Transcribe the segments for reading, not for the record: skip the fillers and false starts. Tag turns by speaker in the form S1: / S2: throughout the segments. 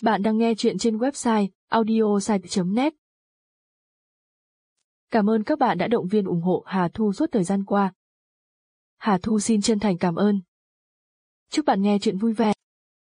S1: Bạn đang nghe chuyện trên website audiosite.net. Cảm ơn các bạn đã động viên ủng hộ Hà Thu suốt thời gian qua. Hà Thu xin chân thành cảm ơn. Chúc bạn nghe chuyện vui vẻ.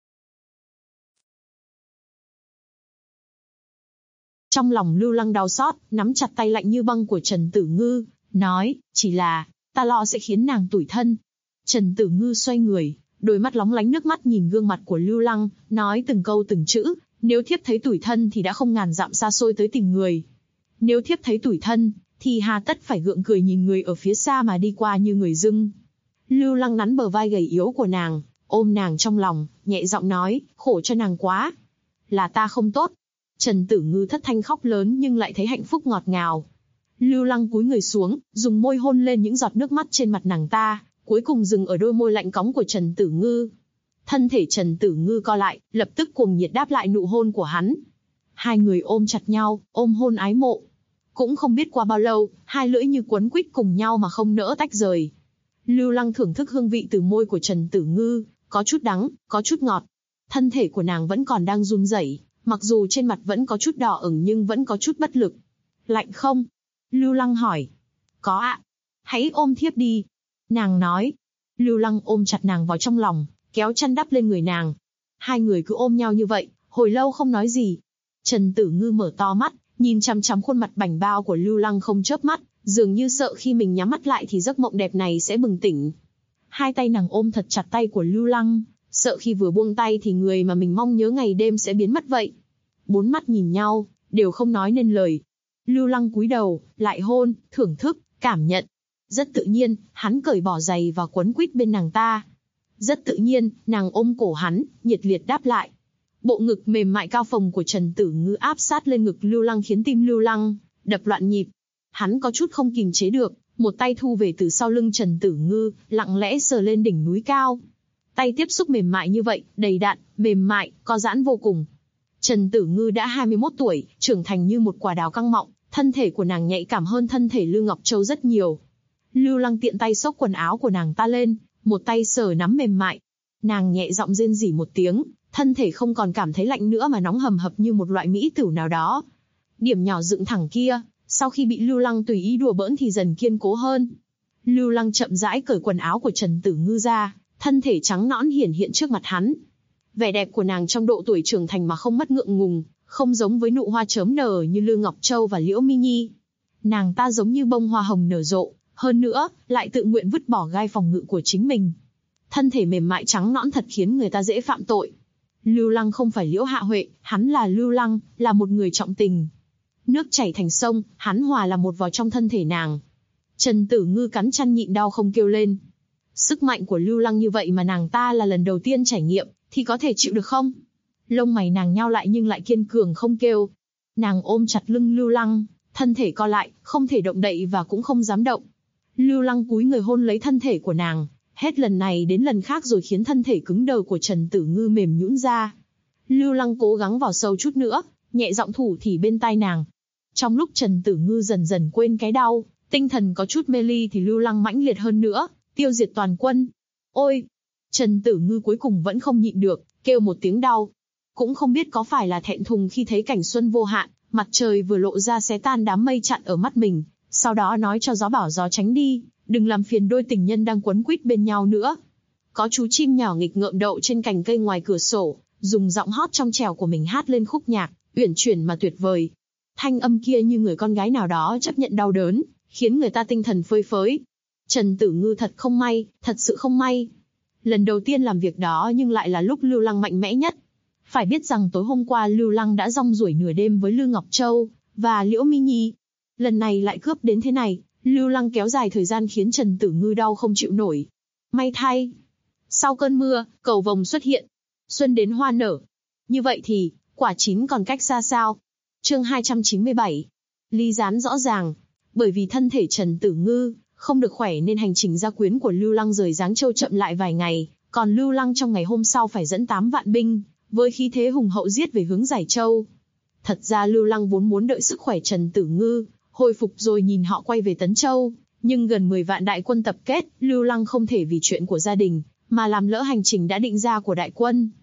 S2: Trong lòng Lưu Lăng đau xót, nắm chặt tay lạnh như băng của Trần Tử Ngư, nói, chỉ là, ta lo sẽ khiến nàng tủi thân. Trần Tử Ngư xoay người, đôi mắt lóng lánh nước mắt nhìn gương mặt của Lưu Lăng, nói từng câu từng chữ, nếu thiếp thấy tủi thân thì đã không ngàn dặm xa xôi tới tìm người. Nếu thiếp thấy tủi thân, thì hà tất phải gượng cười nhìn người ở phía xa mà đi qua như người dưng. Lưu Lăng nắn bờ vai gầy yếu của nàng, ôm nàng trong lòng, nhẹ giọng nói, khổ cho nàng quá. Là ta không tốt. Trần Tử Ngư thất thanh khóc lớn nhưng lại thấy hạnh phúc ngọt ngào. Lưu Lăng cúi người xuống, dùng môi hôn lên những giọt nước mắt trên mặt nàng ta, cuối cùng dừng ở đôi môi lạnh cóng của Trần Tử Ngư. Thân thể Trần Tử Ngư co lại, lập tức cuồng nhiệt đáp lại nụ hôn của hắn. Hai người ôm chặt nhau, ôm hôn ái mộ. Cũng không biết qua bao lâu, hai lưỡi như quấn quýt cùng nhau mà không nỡ tách rời. Lưu Lăng thưởng thức hương vị từ môi của Trần Tử Ngư, có chút đắng, có chút ngọt. Thân thể của nàng vẫn còn đang run rẩy, mặc dù trên mặt vẫn có chút đỏ ửng nhưng vẫn có chút bất lực. Lạnh không? Lưu Lăng hỏi. Có ạ. Hãy ôm thiếp đi. Nàng nói. Lưu Lăng ôm chặt nàng vào trong lòng, kéo chăn đắp lên người nàng. Hai người cứ ôm nhau như vậy, hồi lâu không nói gì. Trần Tử Ngư mở to mắt, nhìn chằm chằm khuôn mặt bảnh bao của Lưu Lăng không chớp mắt, dường như sợ khi mình nhắm mắt lại thì giấc mộng đẹp này sẽ bừng tỉnh. Hai tay nàng ôm thật chặt tay của Lưu Lăng, sợ khi vừa buông tay thì người mà mình mong nhớ ngày đêm sẽ biến mất vậy. Bốn mắt nhìn nhau, đều không nói nên lời. Lưu Lăng cúi đầu, lại hôn, thưởng thức, cảm nhận. Rất tự nhiên, hắn cởi bỏ giày và quấn quýt bên nàng ta. Rất tự nhiên, nàng ôm cổ hắn, nhiệt liệt đáp lại. Bộ ngực mềm mại cao phồng của Trần Tử Ngư áp sát lên ngực Lưu Lăng khiến tim Lưu Lăng đập loạn nhịp. Hắn có chút không kìm chế được, một tay thu về từ sau lưng Trần Tử Ngư, lặng lẽ sờ lên đỉnh núi cao. Tay tiếp xúc mềm mại như vậy, đầy đặn, mềm mại, có giãn vô cùng. Trần Tử Ngư đã 21 tuổi, trưởng thành như một quả đào căng mọng, thân thể của nàng nhạy cảm hơn thân thể Lưu Ngọc Châu rất nhiều. Lưu Lăng tiện tay xốc quần áo của nàng ta lên, một tay sờ nắm mềm mại. Nàng nhẹ giọng rên rỉ một tiếng, thân thể không còn cảm thấy lạnh nữa mà nóng hầm hập như một loại mỹ tửu nào đó. Điểm nhỏ dựng thẳng kia, sau khi bị Lưu Lăng tùy ý đùa bỡn thì dần kiên cố hơn. Lưu Lăng chậm rãi cởi quần áo của Trần Tử Ngư ra, thân thể trắng nõn hiển hiện trước mặt hắn. Vẻ đẹp của nàng trong độ tuổi trưởng thành mà không mất ngượng ngùng, không giống với nụ hoa chớm nở như Lưu Ngọc Châu và Liễu Mi Nhi. Nàng ta giống như bông hoa hồng nở rộ, hơn nữa, lại tự nguyện vứt bỏ gai phòng ngự của chính mình. Thân thể mềm mại trắng nõn thật khiến người ta dễ phạm tội. Lưu Lăng không phải Liễu Hạ Huệ, hắn là Lưu Lăng, là một người trọng tình. Nước chảy thành sông, hắn hòa là một vào trong thân thể nàng. Trần Tử Ngư cắn chăn nhịn đau không kêu lên. Sức mạnh của Lưu Lăng như vậy mà nàng ta là lần đầu tiên trải nghiệm, thì có thể chịu được không? Lông mày nàng nhao lại nhưng lại kiên cường không kêu. Nàng ôm chặt lưng Lưu Lăng, thân thể co lại, không thể động đậy và cũng không dám động. Lưu Lăng cúi người hôn lấy thân thể của nàng, hết lần này đến lần khác rồi khiến thân thể cứng đờ của Trần Tử Ngư mềm nhũn ra. Lưu Lăng cố gắng vào sâu chút nữa, nhẹ giọng thủ thỉ bên tai nàng. Trong lúc Trần Tử Ngư dần dần quên cái đau, tinh thần có chút mê ly thì Lưu Lăng mãnh liệt hơn nữa, tiêu diệt toàn quân. Ôi! Trần Tử Ngư cuối cùng vẫn không nhịn được, kêu một tiếng đau. Cũng không biết có phải là thẹn thùng khi thấy cảnh xuân vô hạn, mặt trời vừa lộ ra xé tan đám mây chặn ở mắt mình, sau đó nói cho gió bảo gió tránh đi, đừng làm phiền đôi tình nhân đang quấn quýt bên nhau nữa. Có chú chim nhỏ nghịch ngợm đậu trên cành cây ngoài cửa sổ, dùng giọng hót trong trẻo của mình hát lên khúc nhạc, uyển chuyển mà tuyệt vời. Thanh âm kia như người con gái nào đó chấp nhận đau đớn, khiến người ta tinh thần phơi phới. Trần Tử Ngư thật không may, thật sự không may. Lần đầu tiên làm việc đó nhưng lại là lúc Lưu Lăng mạnh mẽ nhất. Phải biết rằng tối hôm qua Lưu Lăng đã rong ruổi nửa đêm với Lưu Ngọc Châu và Liễu Mi Nhi. Lần này lại cướp đến thế này, Lưu Lăng kéo dài thời gian khiến Trần Tử Ngư đau không chịu nổi. May thay, sau cơn mưa, cầu vồng xuất hiện. Xuân đến hoa nở. Như vậy thì, quả chín còn cách xa sao? Chương 297. Ly gián rõ ràng. Bởi vì thân thể Trần Tử Ngư không được khỏe nên hành trình gia quyến của Lưu Lăng rời Giáng Châu chậm lại vài ngày, còn Lưu Lăng trong ngày hôm sau phải dẫn 8 vạn binh, với khí thế hùng hậu giết về hướng Giải Châu. Thật ra Lưu Lăng vốn muốn đợi sức khỏe Trần Tử Ngư hồi phục rồi nhìn họ quay về Tấn Châu, nhưng gần 10 vạn đại quân tập kết, Lưu Lăng không thể vì chuyện của gia đình mà làm lỡ hành trình đã định ra của đại quân.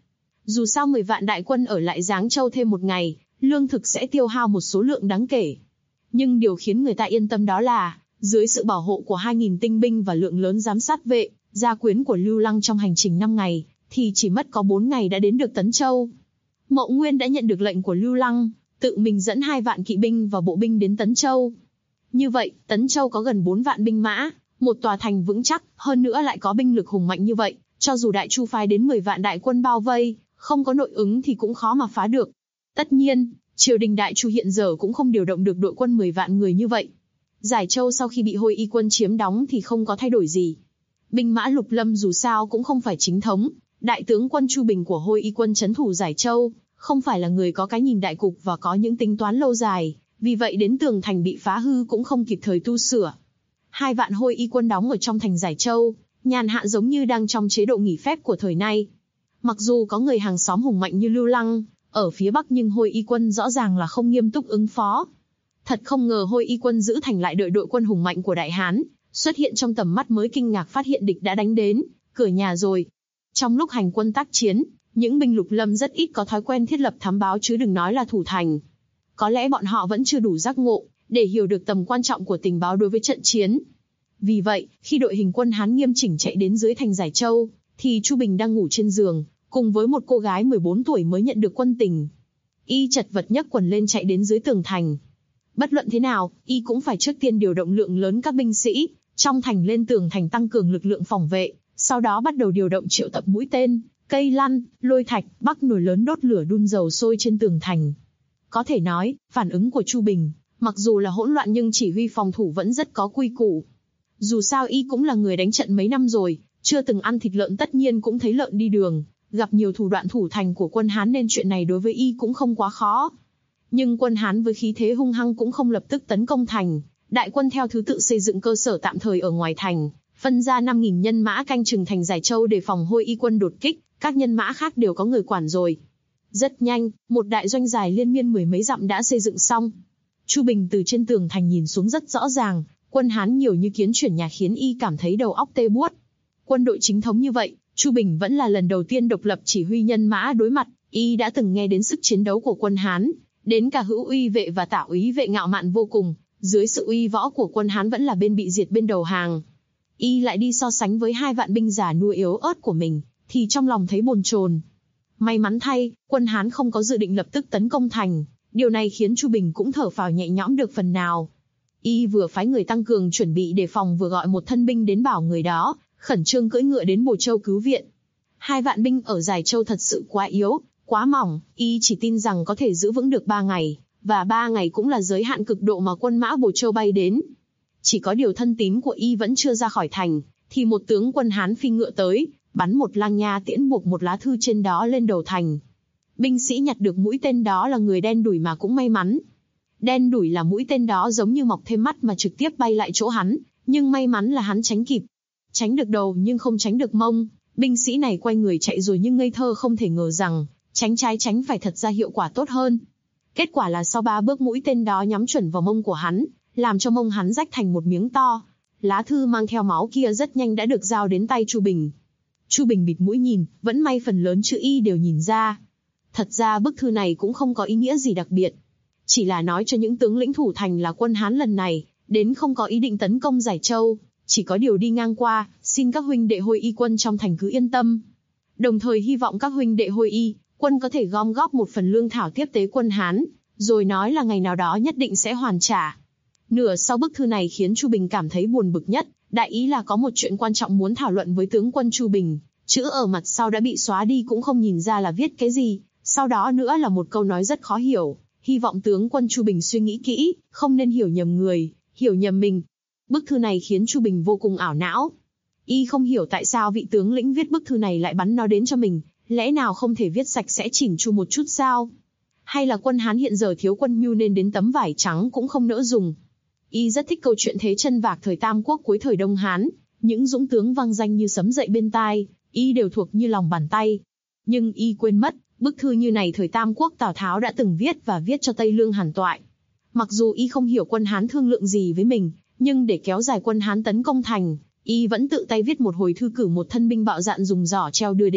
S2: Dù sao 10 vạn đại quân ở lại Giáng Châu thêm một ngày, lương thực sẽ tiêu hao một số lượng đáng kể. Nhưng điều khiến người ta yên tâm đó là, dưới sự bảo hộ của 2.000 tinh binh và lượng lớn giám sát vệ, gia quyến của Lưu Lăng trong hành trình 5 ngày, thì chỉ mất có 4 ngày đã đến được Tấn Châu. Mậu Nguyên đã nhận được lệnh của Lưu Lăng, tự mình dẫn 2 vạn kỵ binh và bộ binh đến Tấn Châu. Như vậy, Tấn Châu có gần 4 vạn binh mã, một tòa thành vững chắc, hơn nữa lại có binh lực hùng mạnh như vậy, cho dù Đại Chu phái đến 10 vạn đại quân bao vây, không có nội ứng thì cũng khó mà phá được. Tất nhiên, triều đình Đại Chu hiện giờ cũng không điều động được đội quân 10 vạn người như vậy. Giải Châu sau khi bị Hôi Y quân chiếm đóng thì không có thay đổi gì. Binh mã Lục Lâm dù sao cũng không phải chính thống, đại tướng quân Chu Bình của Hôi Y quân trấn thủ Giải Châu, không phải là người có cái nhìn đại cục và có những tính toán lâu dài, vì vậy đến tường thành bị phá hư cũng không kịp thời tu sửa. 2 vạn Hôi Y quân đóng ở trong thành Giải Châu, nhàn hạ giống như đang trong chế độ nghỉ phép của thời nay. Mặc dù có người hàng xóm hùng mạnh như Lưu Lăng ở phía Bắc nhưng Hôi Y quân rõ ràng là không nghiêm túc ứng phó. Thật không ngờ Hôi Y quân giữ thành lại đợi đội quân hùng mạnh của Đại Hán xuất hiện trong tầm mắt mới kinh ngạc phát hiện địch đã đánh đến cửa nhà rồi. Trong lúc hành quân tác chiến, những binh Lục Lâm rất ít có thói quen thiết lập thám báo chứ đừng nói là thủ thành. Có lẽ bọn họ vẫn chưa đủ giác ngộ để hiểu được tầm quan trọng của tình báo đối với trận chiến. Vì vậy, khi đội hình quân Hán nghiêm chỉnh chạy đến dưới thành Giải Châu, thì Chu Bình đang ngủ trên giường, cùng với một cô gái 14 tuổi mới nhận được quân tình. Y chật vật nhấc quần lên chạy đến dưới tường thành. Bất luận thế nào, Y cũng phải trước tiên điều động lượng lớn các binh sĩ trong thành lên tường thành tăng cường lực lượng phòng vệ, sau đó bắt đầu điều động triệu tập mũi tên, cây lăn, lôi thạch, bắc nồi lớn đốt lửa đun dầu sôi trên tường thành. Có thể nói, phản ứng của Chu Bình, mặc dù là hỗn loạn nhưng chỉ huy phòng thủ vẫn rất có quy củ. Dù sao Y cũng là người đánh trận mấy năm rồi, chưa từng ăn thịt lợn tất nhiên cũng thấy lợn đi đường, gặp nhiều thủ đoạn thủ thành của quân Hán nên chuyện này đối với Y cũng không quá khó. Nhưng quân Hán với khí thế hung hăng cũng không lập tức tấn công thành, đại quân theo thứ tự xây dựng cơ sở tạm thời ở ngoài thành, phân ra 5.000 nhân mã canh chừng thành Giải Châu để phòng Hôi Y quân đột kích, các nhân mã khác đều có người quản rồi. Rất nhanh, một đại doanh dài liên miên 10 mấy dặm đã xây dựng xong. Chu Bình từ trên tường thành nhìn xuống rất rõ ràng, quân Hán nhiều như kiến chuyển nhà khiến Y cảm thấy đầu óc tê buốt. Quân đội chính thống như vậy, Chu Bình vẫn là lần đầu tiên độc lập chỉ huy nhân mã đối mặt, Y đã từng nghe đến sức chiến đấu của quân Hán, đến cả Hữu Uy vệ và Tả Úy vệ ngạo mạn vô cùng, dưới sự uy võ của quân Hán vẫn là bên bị diệt bên đầu hàng. Y lại đi so sánh với 2 vạn binh già nua yếu ớt của mình, thì trong lòng thấy bồn chồn. May mắn thay, quân Hán không có dự định lập tức tấn công thành, điều này khiến Chu Bình cũng thở phào nhẹ nhõm được phần nào. Y vừa phái người tăng cường chuẩn bị đề phòng vừa gọi một thân binh đến bảo người đó khẩn trương cưỡi ngựa đến Bồ Châu cứu viện. 2 vạn binh ở Giải Châu thật sự quá yếu, quá mỏng, Y chỉ tin rằng có thể giữ vững được 3 ngày, và 3 ngày cũng là giới hạn cực độ mà quân mã Bồ Châu bay đến. Chỉ có điều thân tín của Y vẫn chưa ra khỏi thành, thì một tướng quân Hán phi ngựa tới, bắn một lang nha tiễn buộc một lá thư trên đó lên đầu thành. Binh sĩ nhặt được mũi tên đó là người Đen Đủi mà cũng may mắn. Đen Đủi là mũi tên đó giống như mọc thêm mắt mà trực tiếp bay lại chỗ hắn, nhưng may mắn là hắn tránh kịp. Tránh được đầu nhưng không tránh được mông, binh sĩ này quay người chạy rồi nhưng ngây thơ không thể ngờ rằng, tránh trái tránh phải thật ra hiệu quả tốt hơn. Kết quả là sau 3 bước mũi tên đó nhắm chuẩn vào mông của hắn, làm cho mông hắn rách thành một miếng to. Lá thư mang theo máu kia rất nhanh đã được giao đến tay Chu Bình. Chu Bình bịt mũi nhìn, vẫn may phần lớn chữ Y đều nhìn ra. Thật ra bức thư này cũng không có ý nghĩa gì đặc biệt. Chỉ là nói cho những tướng lĩnh thủ thành là quân Hán lần này, đến không có ý định tấn công Giải Châu, chỉ có điều đi ngang qua, xin các huynh đệ Hôi Y quân trong thành cứ yên tâm. Đồng thời hy vọng các huynh đệ Hôi Y quân có thể gom góp một phần lương thảo tiếp tế quân Hán, rồi nói là ngày nào đó nhất định sẽ hoàn trả. Nửa sau bức thư này khiến Chu Bình cảm thấy buồn bực nhất, đại ý là có một chuyện quan trọng muốn thảo luận với tướng quân Chu Bình, chữ ở mặt sau đã bị xóa đi cũng không nhìn ra là viết cái gì, sau đó nữa là một câu nói rất khó hiểu, hy vọng tướng quân Chu Bình suy nghĩ kỹ, không nên hiểu nhầm người, hiểu nhầm mình. Bức thư này khiến Chu Bình vô cùng ảo não. Y không hiểu tại sao vị tướng lĩnh viết bức thư này lại bắn nó đến cho mình, lẽ nào không thể viết sạch sẽ chỉn chu một chút sao? Hay là quân Hán hiện giờ thiếu quân mưu nên đến tấm vải trắng cũng không nỡ dùng? Y rất thích câu chuyện thế chân vạc thời Tam Quốc cuối thời Đông Hán, những dũng tướng vang danh như sấm dậy bên tai, Y đều thuộc như lòng bàn tay. Nhưng Y quên mất, bức thư như này thời Tam Quốc Tào Tháo đã từng viết và viết cho Tây Lương Hàn Toại. Mặc dù Y không hiểu quân Hán thương lượng gì với mình, nhưng để kéo dài quân Hán tấn công thành, Y vẫn tự tay viết một hồi thư cử một thân binh bạo dạn dùng giỏ treo đưa đến,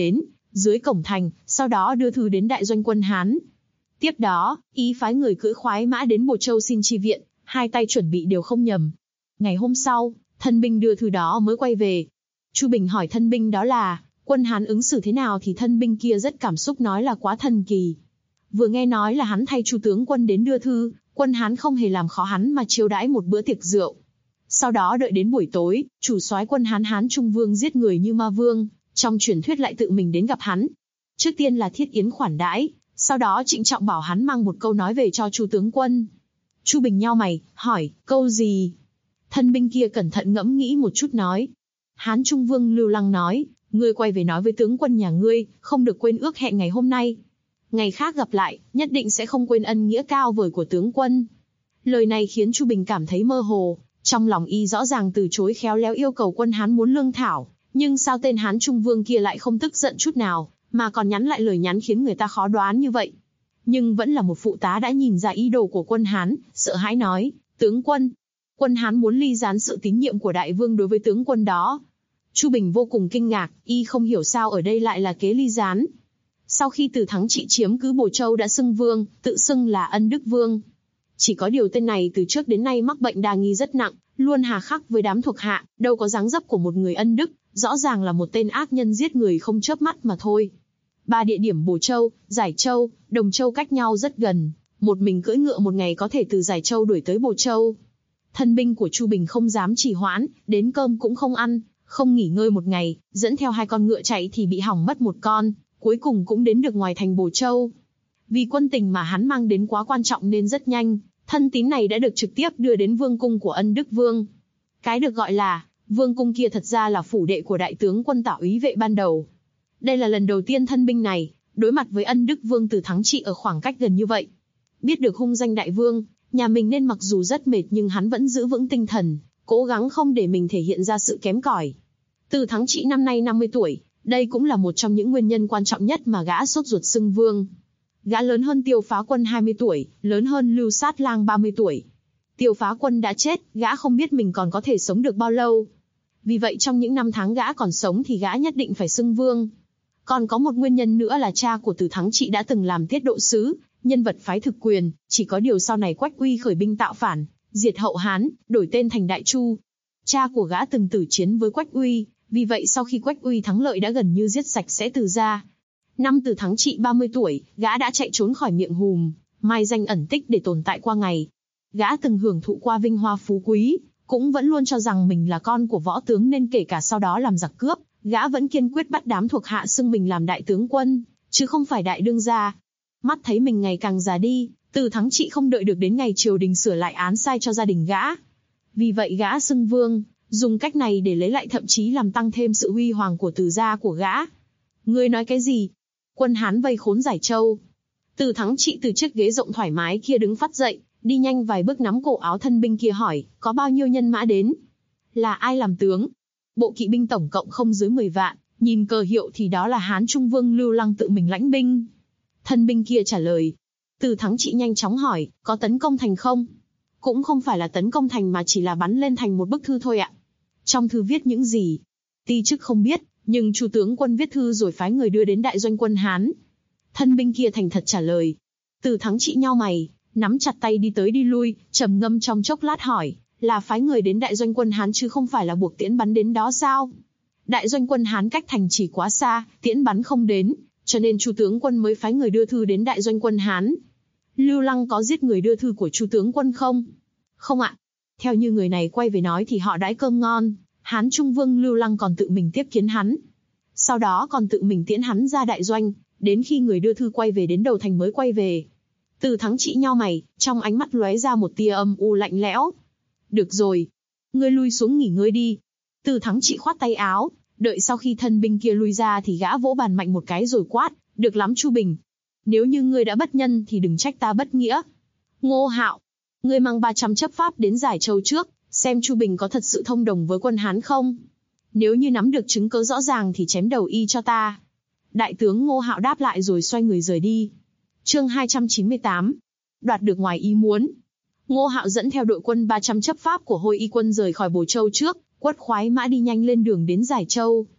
S2: dưới cổng thành, sau đó đưa thư đến đại doanh quân Hán. Tiếp đó, y phái người cưỡi khoái mã đến Bồ Châu xin chi viện, hai tay chuẩn bị đều không nhầm. Ngày hôm sau, thân binh đưa thư đó mới quay về. Chu Bình hỏi thân binh đó là, quân Hán ứng xử thế nào thì thân binh kia rất cảm xúc nói là quá thần kỳ. Vừa nghe nói là hắn thay Chu tướng quân đến đưa thư, quân Hán không hề làm khó hắn mà chiêu đãi một bữa tiệc rượu. Sau đó đợi đến buổi tối, chủ soái quân Hán Hán Trung Vương giết người như ma vương, trong truyền thuyết lại tự mình đến gặp hắn. Trước tiên là thiết yến khoản đãi, sau đó trịnh trọng bảo hắn mang một câu nói về cho Chu tướng quân. Chu Bình nhao mày, hỏi, câu gì? Thân binh kia cẩn thận ngẫm nghĩ một chút nói. Hán Trung Vương Lưu Lăng nói, ngươi quay về nói với tướng quân nhà ngươi, không được quên ước hẹn ngày hôm nay. Ngày khác gặp lại, nhất định sẽ không quên ân nghĩa cao vời của tướng quân. Lời này khiến Chu Bình cảm thấy mơ hồ, trong lòng y rõ ràng từ chối khéo léo yêu cầu quân Hán muốn lương thảo, nhưng sao tên Hán Trung Vương kia lại không tức giận chút nào, mà còn nhắn lại lời nhắn khiến người ta khó đoán như vậy. Nhưng vẫn là một phụ tá đã nhìn ra ý đồ của quân Hán, sợ hãi nói, tướng quân. Quân Hán muốn ly gián sự tín nhiệm của đại vương đối với tướng quân đó. Chu Bình vô cùng kinh ngạc, y không hiểu sao ở đây lại là kế ly gián. Sau khi Từ Thắng Trị chiếm cứ Bồ Châu đã xưng vương, tự xưng là Ân Đức Vương. Chỉ có điều tên này từ trước đến nay mắc bệnh đa nghi rất nặng, luôn hà khắc với đám thuộc hạ, đâu có dáng dấp của một người ân đức, rõ ràng là một tên ác nhân giết người không chớp mắt mà thôi. 3 địa điểm Bồ Châu, Giải Châu, Đồng Châu cách nhau rất gần, một mình cưỡi ngựa một ngày có thể từ Giải Châu đuổi tới Bồ Châu. Thân binh của Chu Bình không dám trì hoãn, đến cơm cũng không ăn, không nghỉ ngơi một ngày, dẫn theo 2 con ngựa chạy thì bị hỏng mất một con, cuối cùng cũng đến được ngoài thành Bồ Châu. Vì quân tình mà hắn mang đến quá quan trọng nên rất nhanh, thân tín này đã được trực tiếp đưa đến vương cung của Ân Đức Vương. Cái được gọi là vương cung kia thật ra là phủ đệ của đại tướng quân Tả úy vệ ban đầu. Đây là lần đầu tiên thân binh này đối mặt với Ân Đức Vương Từ Thắng Trị ở khoảng cách gần như vậy. Biết được hung danh đại vương, nhà mình nên mặc dù rất mệt nhưng hắn vẫn giữ vững tinh thần, cố gắng không để mình thể hiện ra sự kém cỏi. Từ Thắng Trị năm nay 50 tuổi, đây cũng là một trong những nguyên nhân quan trọng nhất mà gã sốt ruột xưng vương. Gã lớn hơn Tiêu Phá Quân 20 tuổi, lớn hơn Lưu Sát Lang 30 tuổi. Tiêu Phá Quân đã chết, gã không biết mình còn có thể sống được bao lâu. Vì vậy trong những năm tháng gã còn sống thì gã nhất định phải xưng vương. Còn có một nguyên nhân nữa là cha của Từ Thắng Trị đã từng làm tiết độ sứ, nhân vật phái thực quyền, chỉ có điều sau này Quách Uy khởi binh tạo phản, diệt Hậu Hán, đổi tên thành Đại Chu. Cha của gã từng tử chiến với Quách Uy, vì vậy sau khi Quách Uy thắng lợi đã gần như giết sạch sẽ Từ gia. Năm Từ Thắng Trị 30 tuổi, gã đã chạy trốn khỏi miệng hùm, mai danh ẩn tích để tồn tại qua ngày. Gã từng hưởng thụ qua vinh hoa phú quý, cũng vẫn luôn cho rằng mình là con của võ tướng nên kể cả sau đó làm giặc cướp, gã vẫn kiên quyết bắt đám thuộc hạ xưng mình làm đại tướng quân, chứ không phải đại đương gia. Mắt thấy mình ngày càng già đi, Từ Thắng Trị không đợi được đến ngày triều đình sửa lại án sai cho gia đình gã. Vì vậy gã xưng vương, dùng cách này để lấy lại thậm chí làm tăng thêm sự huy hoàng của Từ gia của gã. Ngươi nói cái gì? Quân Hán vây khốn Giải Châu. Từ Thắng Trị từ chiếc ghế rộng thoải mái kia đứng phắt dậy, đi nhanh vài bước nắm cổ áo thân binh kia hỏi, có bao nhiêu nhân mã đến? Là ai làm tướng? Bộ kỵ binh tổng cộng không dưới 10 vạn, nhìn cờ hiệu thì đó là Hán Trung Vương Lưu Lăng tự mình lãnh binh. Thân binh kia trả lời. Từ Thắng Trị nhanh chóng hỏi, có tấn công thành không? Cũng không phải là tấn công thành mà chỉ là bắn lên thành một bức thư thôi ạ. Trong thư viết những gì? Ti chức không biết, nhưng Chu tướng quân viết thư rồi phái người đưa đến đại doanh quân Hán. Thân binh kia thành thật trả lời. Từ Thắng Trị nhao mày, nắm chặt tay đi tới đi lui, trầm ngâm trong chốc lát hỏi, là phái người đến đại doanh quân Hán chứ không phải là buộc tiễn bắn đến đó sao? Đại doanh quân Hán cách thành chỉ quá xa, tiễn bắn không đến, cho nên Chu tướng quân mới phái người đưa thư đến đại doanh quân Hán. Lưu Lăng có giết người đưa thư của Chu tướng quân không? Không ạ. Theo như người này quay về nói thì họ đãi cơm ngon, Hán Trung Vương Lưu Lăng còn tự mình tiếp kiến hắn. Sau đó còn tự mình tiễn hắn ra đại doanh, đến khi người đưa thư quay về đến đầu thành mới quay về. Từ Thắng Trị nhao mày, trong ánh mắt lóe ra một tia âm u lạnh lẽo. Được rồi, ngươi lui xuống nghỉ ngơi đi. Từ Thắng Trị khoát tay áo, đợi sau khi thân binh kia lui ra thì gã vỗ bàn mạnh một cái rồi quát, được lắm Chu Bình. Nếu như ngươi đã bất nhân thì đừng trách ta bất nghĩa. Ngô Hạo, ngươi mang 300 chấp pháp đến Giải Châu trước, xem Chu Bình có thật sự thông đồng với quân Hán không. Nếu như nắm được chứng cớ rõ ràng thì chém đầu y cho ta. Đại tướng Ngô Hạo đáp lại rồi xoay người rời đi. Chương 298. Đoạt được ngoài ý muốn. Ngô Hạo dẫn theo đội quân 300 chấp pháp của Hôi Y quân rời khỏi Bồ Châu trước, quất khoái mã đi nhanh lên đường đến Giải Châu.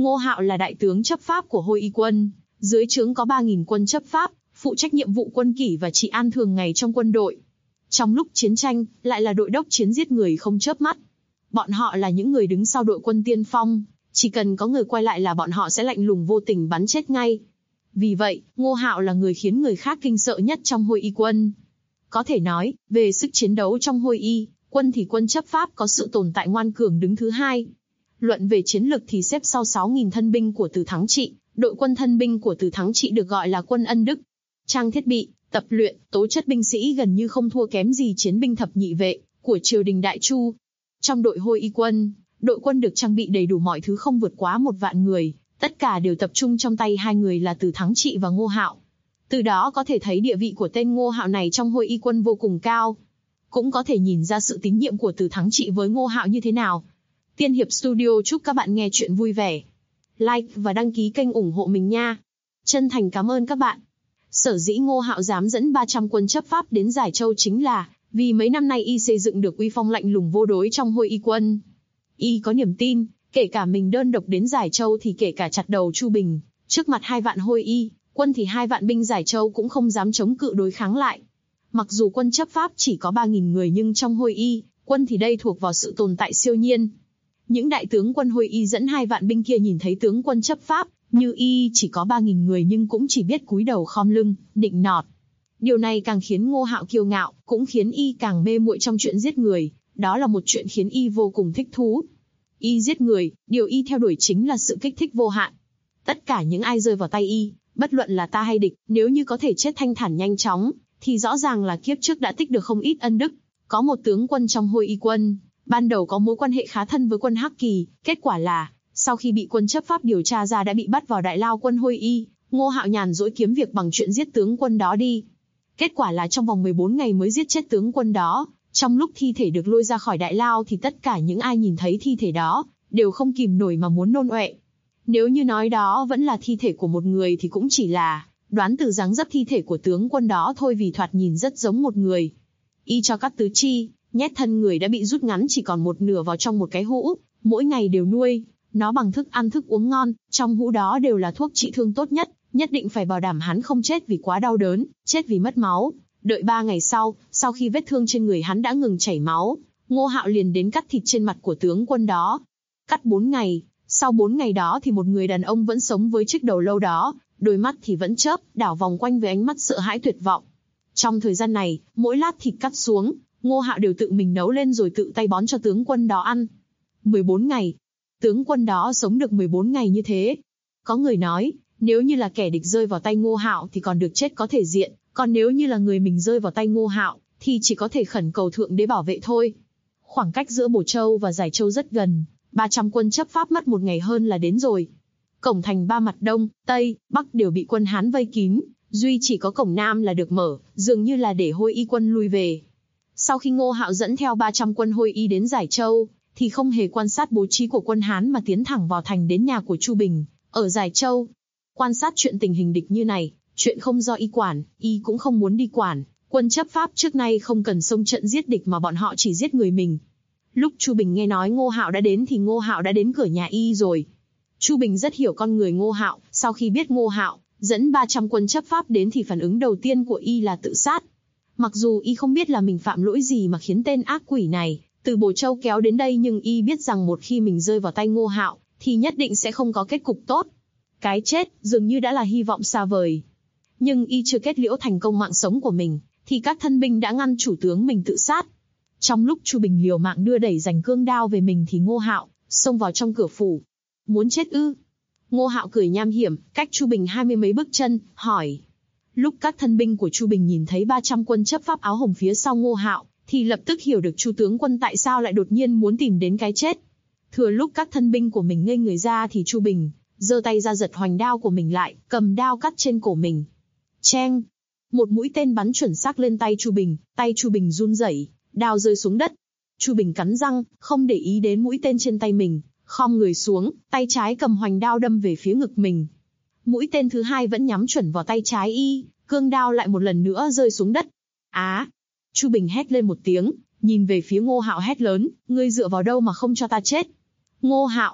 S2: Ngô Hạo là đại tướng chấp pháp của Hôi Y quân, dưới trướng có 3.000 quân chấp pháp, phụ trách nhiệm vụ quân kỷ và trị an thường ngày trong quân đội. Trong lúc chiến tranh, lại là đội đốc chiến giết người không chớp mắt. Bọn họ là những người đứng sau đội quân tiên phong, chỉ cần có người quay lại là bọn họ sẽ lạnh lùng vô tình bắn chết ngay. Vì vậy, Ngô Hạo là người khiến người khác kinh sợ nhất trong Hôi Y quân. Có thể nói, về sức chiến đấu trong Hôi Y quân thì quân chấp pháp có sự tồn tại ngoan cường đứng thứ hai. Luận về chiến lực thì xếp sau 6.000 thân binh của Từ Thắng Trị, đội quân thân binh của Từ Thắng Trị được gọi là quân Ân Đức. Trang thiết bị, tập luyện, tố chất binh sĩ gần như không thua kém gì chiến binh thập nhị vệ của triều đình Đại Chu. Trong đội Hôi Y quân, đội quân được trang bị đầy đủ mọi thứ không vượt quá 1 vạn người, tất cả đều tập trung trong tay hai người là Từ Thắng Trị và Ngô Hạo. Từ đó có thể thấy địa vị của tên Ngô Hạo này trong Hôi Y quân vô cùng cao. Cũng có thể nhìn ra sự tín nhiệm của Từ Thắng Trị với Ngô Hạo như thế nào. Tiên Hiệp Studio chúc các bạn nghe chuyện vui vẻ. Like và đăng ký kênh ủng hộ mình nha. Chân thành cảm ơn các bạn. Sở dĩ Ngô Hạo dám dẫn 300 quân chấp pháp đến Giải Châu chính là vì mấy năm nay y xây dựng được uy phong lạnh lùng vô đối trong Hôi Y quân. Y có niềm tin, kể cả mình đơn độc đến Giải Châu thì kể cả chặt đầu Chu Bình, trước mặt 2 vạn Hôi Y quân thì 2 vạn binh Giải Châu cũng không dám chống cự đối kháng lại. Mặc dù quân chấp pháp chỉ có 3.000 người nhưng trong Hôi Y quân thì đây thuộc vào sự tồn tại siêu nhiên. Những đại tướng quân Hôi Y dẫn 2 vạn binh kia nhìn thấy tướng quân chấp pháp như y chỉ có 3.000 người nhưng cũng chỉ biết cúi đầu khom lưng, nịnh nọt. Điều này càng khiến Ngô Hạo kiêu ngạo, cũng khiến y càng mê muội trong chuyện giết người, đó là một chuyện khiến y vô cùng thích thú. Y giết người, điều y theo đuổi chính là sự kích thích vô hạn. Tất cả những ai rơi vào tay y, bất luận là ta hay địch, nếu như có thể chết thanh thản nhanh chóng, thì rõ ràng là kiếp trước đã tích được không ít ân đức. Có một tướng quân trong Hôi Y quân, ban đầu có mối quan hệ khá thân với quân Hắc Kỳ, kết quả là sau khi bị quân chấp pháp điều tra ra đã bị bắt vào đại lao quân Hôi Y, Ngô Hạo nhàn rỗi kiếm việc bằng chuyện giết tướng quân đó đi. Kết quả là trong vòng 14 ngày mới giết chết tướng quân đó. Trong lúc thi thể được lôi ra khỏi đại lao thì tất cả những ai nhìn thấy thi thể đó đều không kìm nổi mà muốn nôn ọe. Nếu như nói đó vẫn là thi thể của một người thì cũng chỉ là đoán từ dáng dấp thi thể của tướng quân đó thôi, vì thoạt nhìn rất giống một người. Y cho cắt tứ chi, nhét thân người đã bị rút ngắn chỉ còn 1/2 vào trong một cái hũ, mỗi ngày đều nuôi nó bằng thức ăn thức uống ngon, trong hũ đó đều là thuốc trị thương tốt nhất, nhất định phải bảo đảm hắn không chết vì quá đau đớn, chết vì mất máu. Đợi 3 ngày sau khi vết thương trên người hắn đã ngừng chảy máu, Ngô Hạo liền đến cắt thịt trên mặt của tướng quân đó. Cắt 4 ngày, sau 4 ngày đó thì một người đàn ông vẫn sống với chiếc đầu lâu đó, đôi mắt thì vẫn chớp, đảo vòng quanh với ánh mắt sợ hãi tuyệt vọng. Trong thời gian này, mỗi lát thịt cắt xuống, Ngô Hạo đều tự mình nấu lên rồi tự tay bón cho tướng quân đó ăn. 14 ngày. Tướng quân đó sống được 14 ngày như thế. Có người nói, nếu như là kẻ địch rơi vào tay Ngô Hạo thì còn được chết có thể diện, còn nếu như là người mình rơi vào tay Ngô Hạo thì chỉ có thể khẩn cầu thượng đế bảo vệ thôi. Khoảng cách giữa Bổ Châu và Giải Châu rất gần, 300 quân chấp pháp mất 1 ngày hơn là đến rồi. Cổng thành 3 mặt Đông, Tây, Bắc đều bị quân Hán vây kín, duy chỉ có cổng Nam là được mở, dường như là để Hôi Y quân lui về. Sau khi Ngô Hạo dẫn theo 300 quân Hôi Y đến Giải Châu, thì không hề quan sát bố trí của quân Hán mà tiến thẳng vào thành đến nhà của Chu Bình, ở Giải Châu. Quan sát chuyện tình hình địch như này, chuyện không do y quản, y cũng không muốn đi quản. Quân chấp pháp trước nay không cần xông trận giết địch mà bọn họ chỉ giết người mình. Lúc Chu Bình nghe nói Ngô Hạo đã đến thì Ngô Hạo đã đến cửa nhà y rồi. Chu Bình rất hiểu con người Ngô Hạo, sau khi biết Ngô Hạo dẫn 300 quân chấp pháp đến thì phản ứng đầu tiên của y là tự sát. Mặc dù y không biết là mình phạm lỗi gì mà khiến tên ác quỷ này từ Bổ Châu kéo đến đây, nhưng y biết rằng một khi mình rơi vào tay Ngô Hạo thì nhất định sẽ không có kết cục tốt. Cái chết dường như đã là hy vọng xa vời. Nhưng y chưa kết liễu thành công mạng sống của mình, thì các thân binh đã ngăn chủ tướng mình tự sát. Trong lúc Chu Bình liều mạng đưa đẩy giành cương đao về mình thì Ngô Hạo xông vào trong cửa phủ. Muốn chết ư? Ngô Hạo cười nham hiểm, cách Chu Bình 20 mấy bước chân, hỏi. Lúc các thân binh của Chu Bình nhìn thấy 300 quân chấp pháp áo hồng phía sau Ngô Hạo, thì lập tức hiểu được Chu tướng quân tại sao lại đột nhiên muốn tìm đến cái chết. Thừa lúc các thân binh của mình ngây người ra thì Chu Bình giơ tay ra giật hoành đao của mình lại, cầm đao cắt trên cổ mình. Cheng! Một mũi tên bắn chuẩn xác lên tay Chu Bình run rẩy, đao rơi xuống đất. Chu Bình cắn răng, không để ý đến mũi tên trên tay mình, khom người xuống, tay trái cầm hoành đao đâm về phía ngực mình. Mũi tên thứ hai vẫn nhắm chuẩn vào tay trái y, cương đao lại một lần nữa rơi xuống đất. Á! Chu Bình hét lên một tiếng, nhìn về phía Ngô Hạo hét lớn, ngươi dựa vào đâu mà không cho ta chết? Ngô Hạo!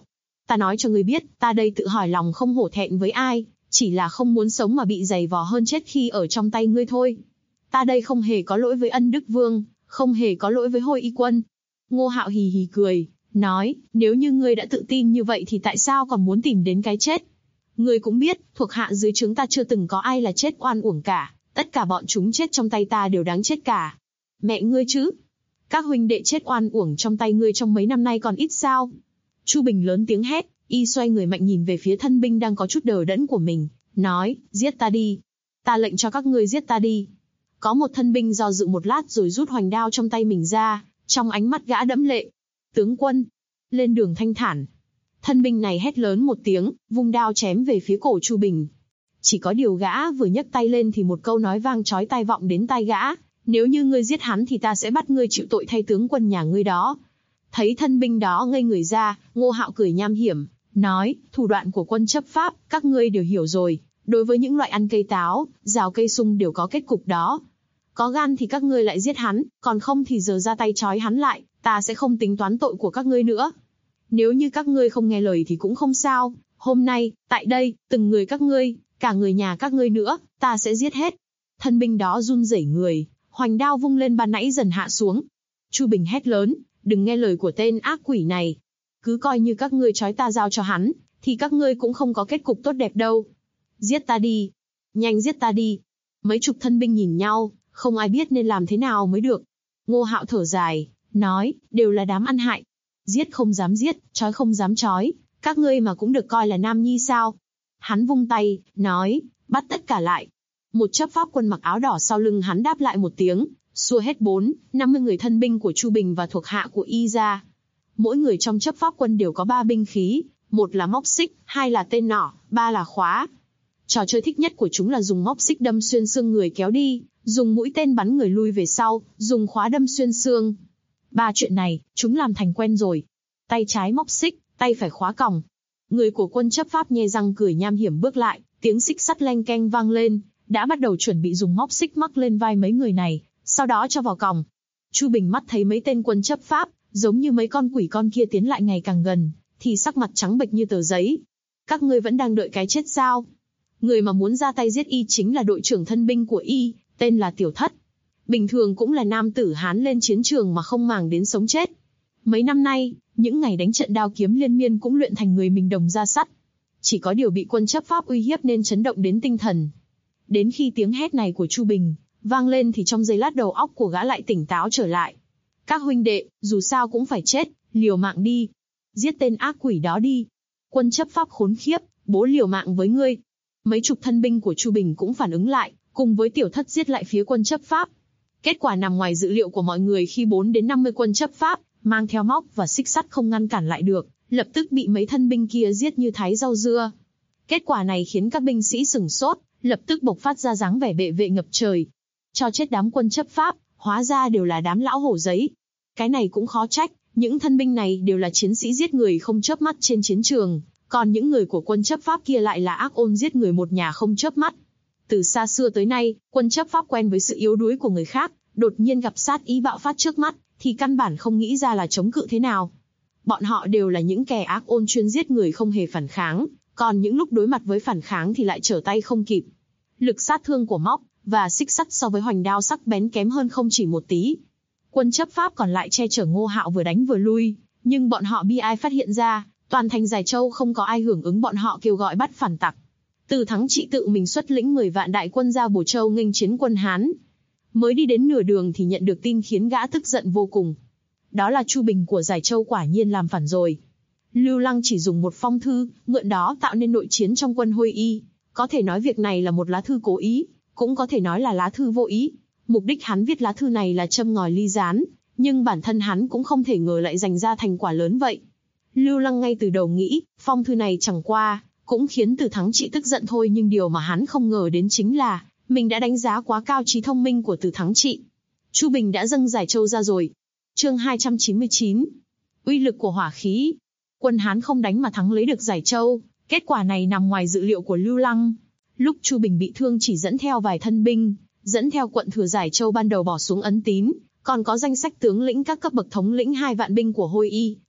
S2: Ta nói cho ngươi biết, ta đây tự hỏi lòng không hổ thẹn với ai, chỉ là không muốn sống mà bị giày vò hơn chết khi ở trong tay ngươi thôi. Ta đây không hề có lỗi với Ân Đức Vương, không hề có lỗi với Hôi Y Quân. Ngô Hạo hì hì cười, nói, nếu như ngươi đã tự tin như vậy thì tại sao còn muốn tìm đến cái chết? Ngươi cũng biết, thuộc hạ dưới trướng ta chưa từng có ai là chết oan uổng cả, tất cả bọn chúng chết trong tay ta đều đáng chết cả. Mẹ ngươi chứ? Các huynh đệ chết oan uổng trong tay ngươi trong mấy năm nay còn ít sao? Chu Bình lớn tiếng hét, y xoay người mạnh nhìn về phía thân binh đang có chút đờ đẫn của mình, nói, giết ta đi. Ta lệnh cho các ngươi giết ta đi. Có một thân binh do dự một lát rồi rút hoành đao trong tay mình ra, trong ánh mắt gã đẫm lệ. Tướng quân, lên đường thanh thản. Thân binh này hét lớn một tiếng, vung đao chém về phía cổ Chu Bình. Chỉ có điều gã vừa nhấc tay lên thì một câu nói vang chói tai vọng đến tai gã, nếu như ngươi giết hắn thì ta sẽ bắt ngươi chịu tội thay tướng quân nhà ngươi đó. Thấy thân binh đó ngây người ra, Ngô Hạo cười nham hiểm, nói, thủ đoạn của quân chấp pháp, các ngươi đều hiểu rồi, đối với những loại ăn cây táo, rào cây sung đều có kết cục đó. Có gan thì các ngươi lại giết hắn, còn không thì giờ ra tay trói hắn lại, ta sẽ không tính toán tội của các ngươi nữa. Nếu như các ngươi không nghe lời thì cũng không sao, hôm nay, tại đây, từng người các ngươi, cả người nhà các ngươi nữa, ta sẽ giết hết. Thân binh đó run rẩy người, hoành đao vung lên ban nãy dần hạ xuống. Chu Bình hét lớn, đừng nghe lời của tên ác quỷ này. Cứ coi như các ngươi trói ta giao cho hắn, thì các ngươi cũng không có kết cục tốt đẹp đâu. Giết ta đi. Nhanh giết ta đi. Mấy chục thân binh nhìn nhau, không ai biết nên làm thế nào mới được. Ngô Hạo thở dài, nói, đều là đám ăn hại. Giết không dám giết, trói không dám trói, các ngươi mà cũng được coi là nam nhi sao? Hắn vung tay, nói, bắt tất cả lại. Một chấp pháp quân mặc áo đỏ sau lưng hắn đáp lại một tiếng, xua hết 4-50 người thân binh của Chu Bình và thuộc hạ của y ra. Mỗi người trong chấp pháp quân đều có 3 binh khí, một là móc xích, 2 là tên nỏ, 3 là khóa. Trò chơi thích nhất của chúng là dùng móc xích đâm xuyên xương người kéo đi, dùng mũi tên bắn người lui về sau, dùng khóa đâm xuyên xương. 3 chuyện này, chúng làm thành quen rồi. Tay trái móc xích, tay phải khóa còng. Người của quân chấp pháp nhe răng cười nham hiểm bước lại, tiếng xích sắt leng keng vang lên, đã bắt đầu chuẩn bị dùng móc xích mắc lên vai mấy người này, sau đó cho vào còng. Chu Bình mắt thấy mấy tên quân chấp pháp, giống như mấy con quỷ con kia tiến lại ngày càng gần, thì sắc mặt trắng bệch như tờ giấy. Các ngươi vẫn đang đợi cái chết sao? Người mà muốn ra tay giết y chính là đội trưởng thân binh của y, tên là Tiểu Thất. Bình thường cũng là nam tử Hán lên chiến trường mà không màng đến sống chết. Mấy năm nay, những ngày đánh trận đao kiếm liên miên cũng luyện thành người mình đồng da sắt. Chỉ có điều bị quân chấp pháp uy hiếp nên chấn động đến tinh thần. Đến khi tiếng hét này của Chu Bình vang lên thì trong giây lát đầu óc của gã lại tỉnh táo trở lại. Các huynh đệ, dù sao cũng phải chết, liều mạng đi. Giết tên ác quỷ đó đi. Quân chấp pháp khốn khiếp, bố liều mạng với ngươi. Mấy chục thân binh của Chu Bình cũng phản ứng lại, cùng với Tiểu Thất giết lại phía quân chấp pháp. Kết quả nằm ngoài dự liệu của mọi người khi 4-50 quân chấp pháp, mang theo móc và xích sắt không ngăn cản lại được, lập tức bị mấy thân binh kia giết như thái rau dưa. Kết quả này khiến các binh sĩ sửng sốt, lập tức bộc phát ra dáng vẻ bệ vệ ngập trời. Cho chết đám quân chấp pháp, hóa ra đều là đám lão hổ giấy. Cái này cũng khó trách, những thân binh này đều là chiến sĩ giết người không chớp mắt trên chiến trường, còn những người của quân chấp pháp kia lại là ác ôn giết người một nhà không chớp mắt. Từ xa xưa tới nay, quân chấp pháp quen với sự yếu đuối của người khác, đột nhiên gặp sát ý bạo phát trước mắt, thì căn bản không nghĩ ra là chống cự thế nào. Bọn họ đều là những kẻ ác ôn chuyên giết người không hề phản kháng, còn những lúc đối mặt với phản kháng thì lại trở tay không kịp. Lực sát thương của móc và xích sắt so với hoành đao sắc bén kém hơn không chỉ một tí. Quân chấp pháp còn lại che chở Ngô Hạo vừa đánh vừa lui, nhưng bọn họ bi ai phát hiện ra, toàn thành Giải Châu không có ai hưởng ứng bọn họ kêu gọi bắt phản tặc. Từ Thắng Trị tự mình xuất lĩnh 10 vạn đại quân ra Bổ Châu nghênh chiến quân Hán. Mới đi đến nửa đường thì nhận được tin khiến gã tức giận vô cùng. Đó là Chu Bình của Giải Châu quả nhiên làm phản rồi. Lưu Lăng chỉ dùng một phong thư, mượn đó tạo nên nội chiến trong quân Hôi Y. Có thể nói việc này là một lá thư cố ý, cũng có thể nói là lá thư vô ý. Mục đích hắn viết lá thư này là châm ngòi ly gián, nhưng bản thân hắn cũng không thể ngờ lại giành ra thành quả lớn vậy. Lưu Lăng ngay từ đầu nghĩ, phong thư này chẳng qua cũng khiến Từ Thắng Trị tức giận thôi, nhưng điều mà hắn không ngờ đến chính là mình đã đánh giá quá cao trí thông minh của Từ Thắng Trị. Chu Bình đã dâng Giải Châu ra rồi. Chương 299. Uy lực của hỏa khí. Quân Hán không đánh mà thắng lấy được Giải Châu, kết quả này nằm ngoài dự liệu của Lưu Lăng. Lúc Chu Bình bị thương chỉ dẫn theo vài thân binh, dẫn theo quận thừa Giải Châu ban đầu bỏ xuống ấn tín, còn có danh sách tướng lĩnh các cấp bậc thống lĩnh 2 vạn binh của Hôi Y,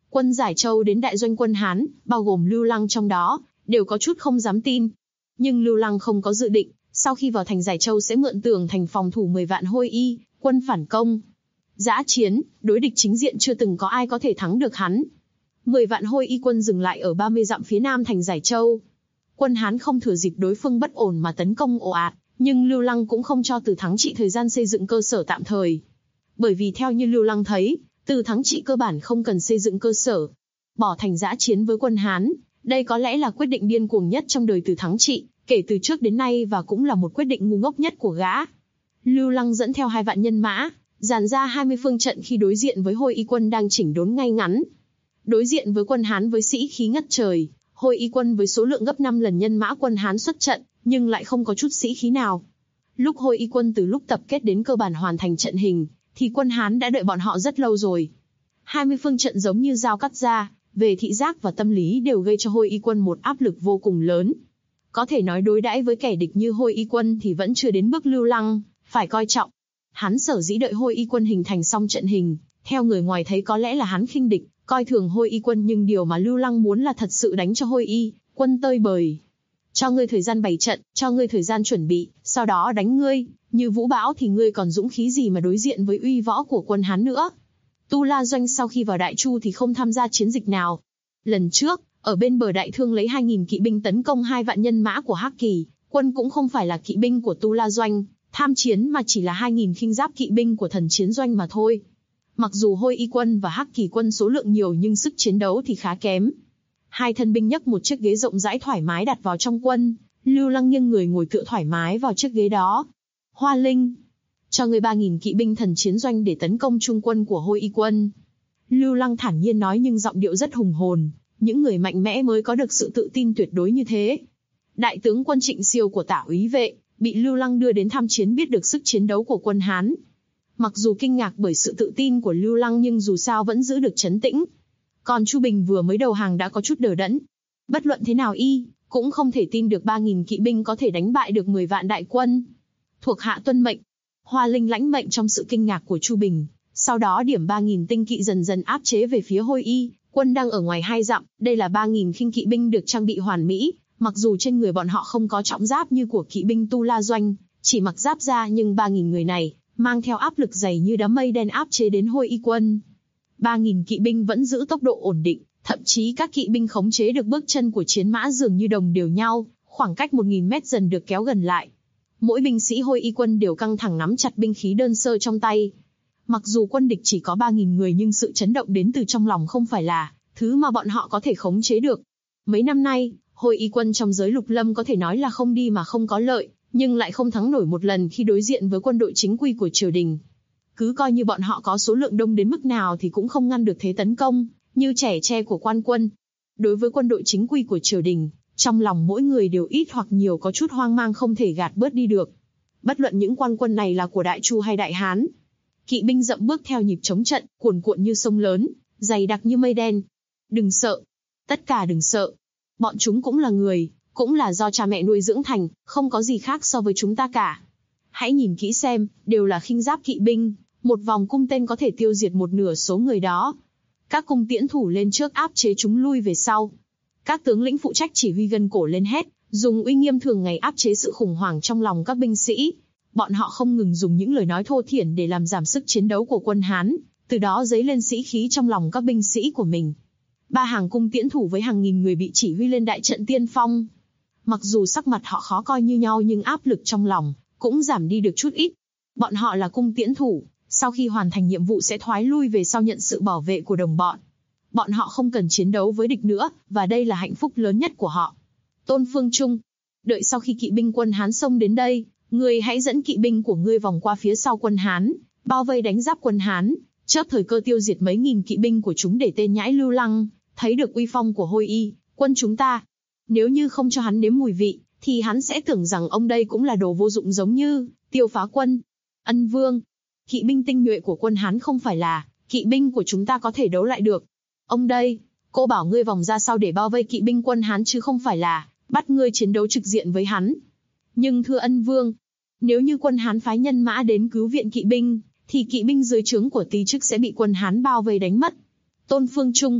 S2: Quân Giải Châu đến đại doanh quân Hán, bao gồm Lưu Lăng trong đó, đều có chút không dám tin. Nhưng Lưu Lăng không có dự định, sau khi vào thành Giải Châu sẽ mượn tường thành phòng thủ 10 vạn Hôi Y, quân phản công. Dã chiến, đối địch chính diện chưa từng có ai có thể thắng được hắn. 10 vạn Hôi Y quân dừng lại ở 30 dặm phía nam thành Giải Châu. Quân Hán không thừa dịp đối phương bất ổn mà tấn công ồ ạt, nhưng Lưu Lăng cũng không cho Từ Thắng Trị thời gian xây dựng cơ sở tạm thời. Bởi vì theo như Lưu Lăng thấy, Từ Thắng Trị cơ bản không cần xây dựng cơ sở. Bỏ thành dã chiến với quân Hán, đây có lẽ là quyết định điên cuồng nhất trong đời Từ Thắng Trị, kể từ trước đến nay và cũng là một quyết định ngu ngốc nhất của gã. Lưu Lăng dẫn theo 2 vạn nhân mã, dàn ra 20 phương trận khi đối diện với Hôi Y quân đang chỉnh đốn ngay ngắn. Đối diện với quân Hán với sĩ khí ngất trời, Hôi Y quân với số lượng gấp 5 lần nhân mã quân Hán xuất trận, nhưng lại không có chút sĩ khí nào. Lúc Hôi Y quân từ lúc tập kết đến cơ bản hoàn thành trận hình, thì quân Hán đã đợi bọn họ rất lâu rồi. 20 phương trận giống như dao cắt ra, về thị giác và tâm lý đều gây cho Hôi Y quân một áp lực vô cùng lớn. Có thể nói đối đãi với kẻ địch như Hôi Y quân thì vẫn chưa đến bước Lưu Lăng phải coi trọng. Hắn sở dĩ đợi Hôi Y quân hình thành xong trận hình, theo người ngoài thấy có lẽ là hắn khinh địch, coi thường Hôi Y quân, nhưng điều mà Lưu Lăng muốn là thật sự đánh cho Hôi Y quân tơi bời. Cho ngươi thời gian bày trận, cho ngươi thời gian chuẩn bị, sau đó đánh ngươi, như vũ bão thì ngươi còn dũng khí gì mà đối diện với uy võ của quân Hán nữa. Tu La Doanh sau khi vào Đại Chu thì không tham gia chiến dịch nào. Lần trước, ở bên bờ Đại Thương lấy 2.000 kỵ binh tấn công 2 vạn nhân mã của Hắc Kỳ, quân cũng không phải là kỵ binh của Tu La Doanh tham chiến mà chỉ là 2.000 khinh giáp kỵ binh của Thần Chiến Doanh mà thôi. Mặc dù Hôi Y quân và Hắc Kỳ quân số lượng nhiều nhưng sức chiến đấu thì khá kém. 2 thân binh nhấc một chiếc ghế rộng rãi thoải mái đặt vào trong quân, Lưu Lăng nghiêng người ngồi tựa thoải mái vào chiếc ghế đó. Hoa Linh, cho ngươi 3.000 kỵ binh Thần Chiến Doanh để tấn công trung quân của Hôi Y quân. Lưu Lăng thản nhiên nói nhưng giọng điệu rất hùng hồn, những người mạnh mẽ mới có được sự tự tin tuyệt đối như thế. Đại tướng quân Trịnh Siêu của Tả úy vệ, bị Lưu Lăng đưa đến tham chiến biết được sức chiến đấu của quân Hán. Mặc dù kinh ngạc bởi sự tự tin của Lưu Lăng nhưng dù sao vẫn giữ được trấn tĩnh. Còn Chu Bình vừa mới đầu hàng đã có chút đờ đẫn. Bất luận thế nào cũng không thể tin được 3.000 kỵ binh có thể đánh bại được 10 vạn đại quân. Thuộc hạ tuân mệnh. Hoa Linh lãnh mệnh trong sự kinh ngạc của Chu Bình. Sau đó điểm 3.000 tinh kỵ dần dần áp chế về phía Hôi Y quân đang ở ngoài 2 dặm. Đây là 3.000 khinh kỵ binh được trang bị hoàn mỹ. Mặc dù trên người bọn họ không có trọng giáp như của kỵ binh Tu La Doanh, chỉ mặc giáp ra, nhưng 3.000 người này mang theo áp lực dày như đám mây đen áp chế đến Hôi Y quân. 3.000 kỵ binh vẫn giữ tốc độ ổn định, thậm chí các kỵ binh khống chế được bước chân của chiến mã dường như đồng đều nhau, khoảng cách 1.000 mét dần được kéo gần lại. Mỗi binh sĩ Hôi Y quân đều căng thẳng nắm chặt binh khí đơn sơ trong tay. Mặc dù quân địch chỉ có 3.000 người nhưng sự chấn động đến từ trong lòng không phải là thứ mà bọn họ có thể khống chế được. Mấy năm nay, Hôi Y quân trong giới lục lâm có thể nói là không đi mà không có lợi, nhưng lại không thắng nổi một lần khi đối diện với quân đội chính quy của triều đình. Cứ coi như bọn họ có số lượng đông đến mức nào thì cũng không ngăn được thế tấn công như chẻ tre của quan quân. Đối với quân đội chính quy của triều đình, trong lòng mỗi người đều ít hoặc nhiều có chút hoang mang không thể gạt bớt đi được. Bất luận những quan quân này là của Đại Chu hay Đại Hán, kỵ binh dậm bước theo nhịp chống trận, cuồn cuộn như sông lớn, dày đặc như mây đen. Đừng sợ, tất cả đừng sợ. Bọn chúng cũng là người, cũng là do cha mẹ nuôi dưỡng thành, không có gì khác so với chúng ta cả. Hãy nhìn kỹ xem, đều là khinh giáp kỵ binh, một vòng cung tên có thể tiêu diệt một nửa số người đó. Các cung tiễn thủ lên trước áp chế chúng lui về sau. Các tướng lĩnh phụ trách chỉ huy gân cổ lên hét, dùng uy nghiêm thường ngày áp chế sự khủng hoảng trong lòng các binh sĩ. Bọn họ không ngừng dùng những lời nói thô thiển để làm giảm sức chiến đấu của quân Hán, từ đó dấy lên sĩ khí trong lòng các binh sĩ của mình. 3 hàng cung tiễn thủ với hàng nghìn người bị chỉ huy lên đại trận tiên phong. Mặc dù sắc mặt họ khó coi như nhau nhưng áp lực trong lòng cũng giảm đi được chút ít. Bọn họ là cung tiễn thủ, sau khi hoàn thành nhiệm vụ sẽ thoái lui về sau nhận sự bảo vệ của đồng bọn. Bọn họ không cần chiến đấu với địch nữa, và đây là hạnh phúc lớn nhất của họ. Tôn Phương Trung, đợi sau khi kỵ binh quân Hán xông đến đây, ngươi hãy dẫn kỵ binh của ngươi vòng qua phía sau quân Hán, bao vây đánh giáp quân Hán, chớp thời cơ tiêu diệt mấy nghìn kỵ binh của chúng để tên nhãi Lưu Lăng thấy được uy phong của Hôi Y quân chúng ta. Nếu như không cho hắn nếm mùi vị, thì hắn sẽ tưởng rằng ông đây cũng là đồ vô dụng giống như Tiêu Phá quân. Ân Vương, kỵ binh tinh nhuệ của quân Hán không phải là kỵ binh của chúng ta có thể đấu lại được. Ông đây, cô bảo ngươi vòng ra sau để bao vây kỵ binh quân Hán chứ không phải là bắt ngươi chiến đấu trực diện với hắn. Nhưng thưa Ân Vương, nếu như quân Hán phái nhân mã đến cứu viện kỵ binh, thì kỵ binh dưới trướng của Tý Chức sẽ bị quân Hán bao vây đánh mất. Tôn Phương Trung,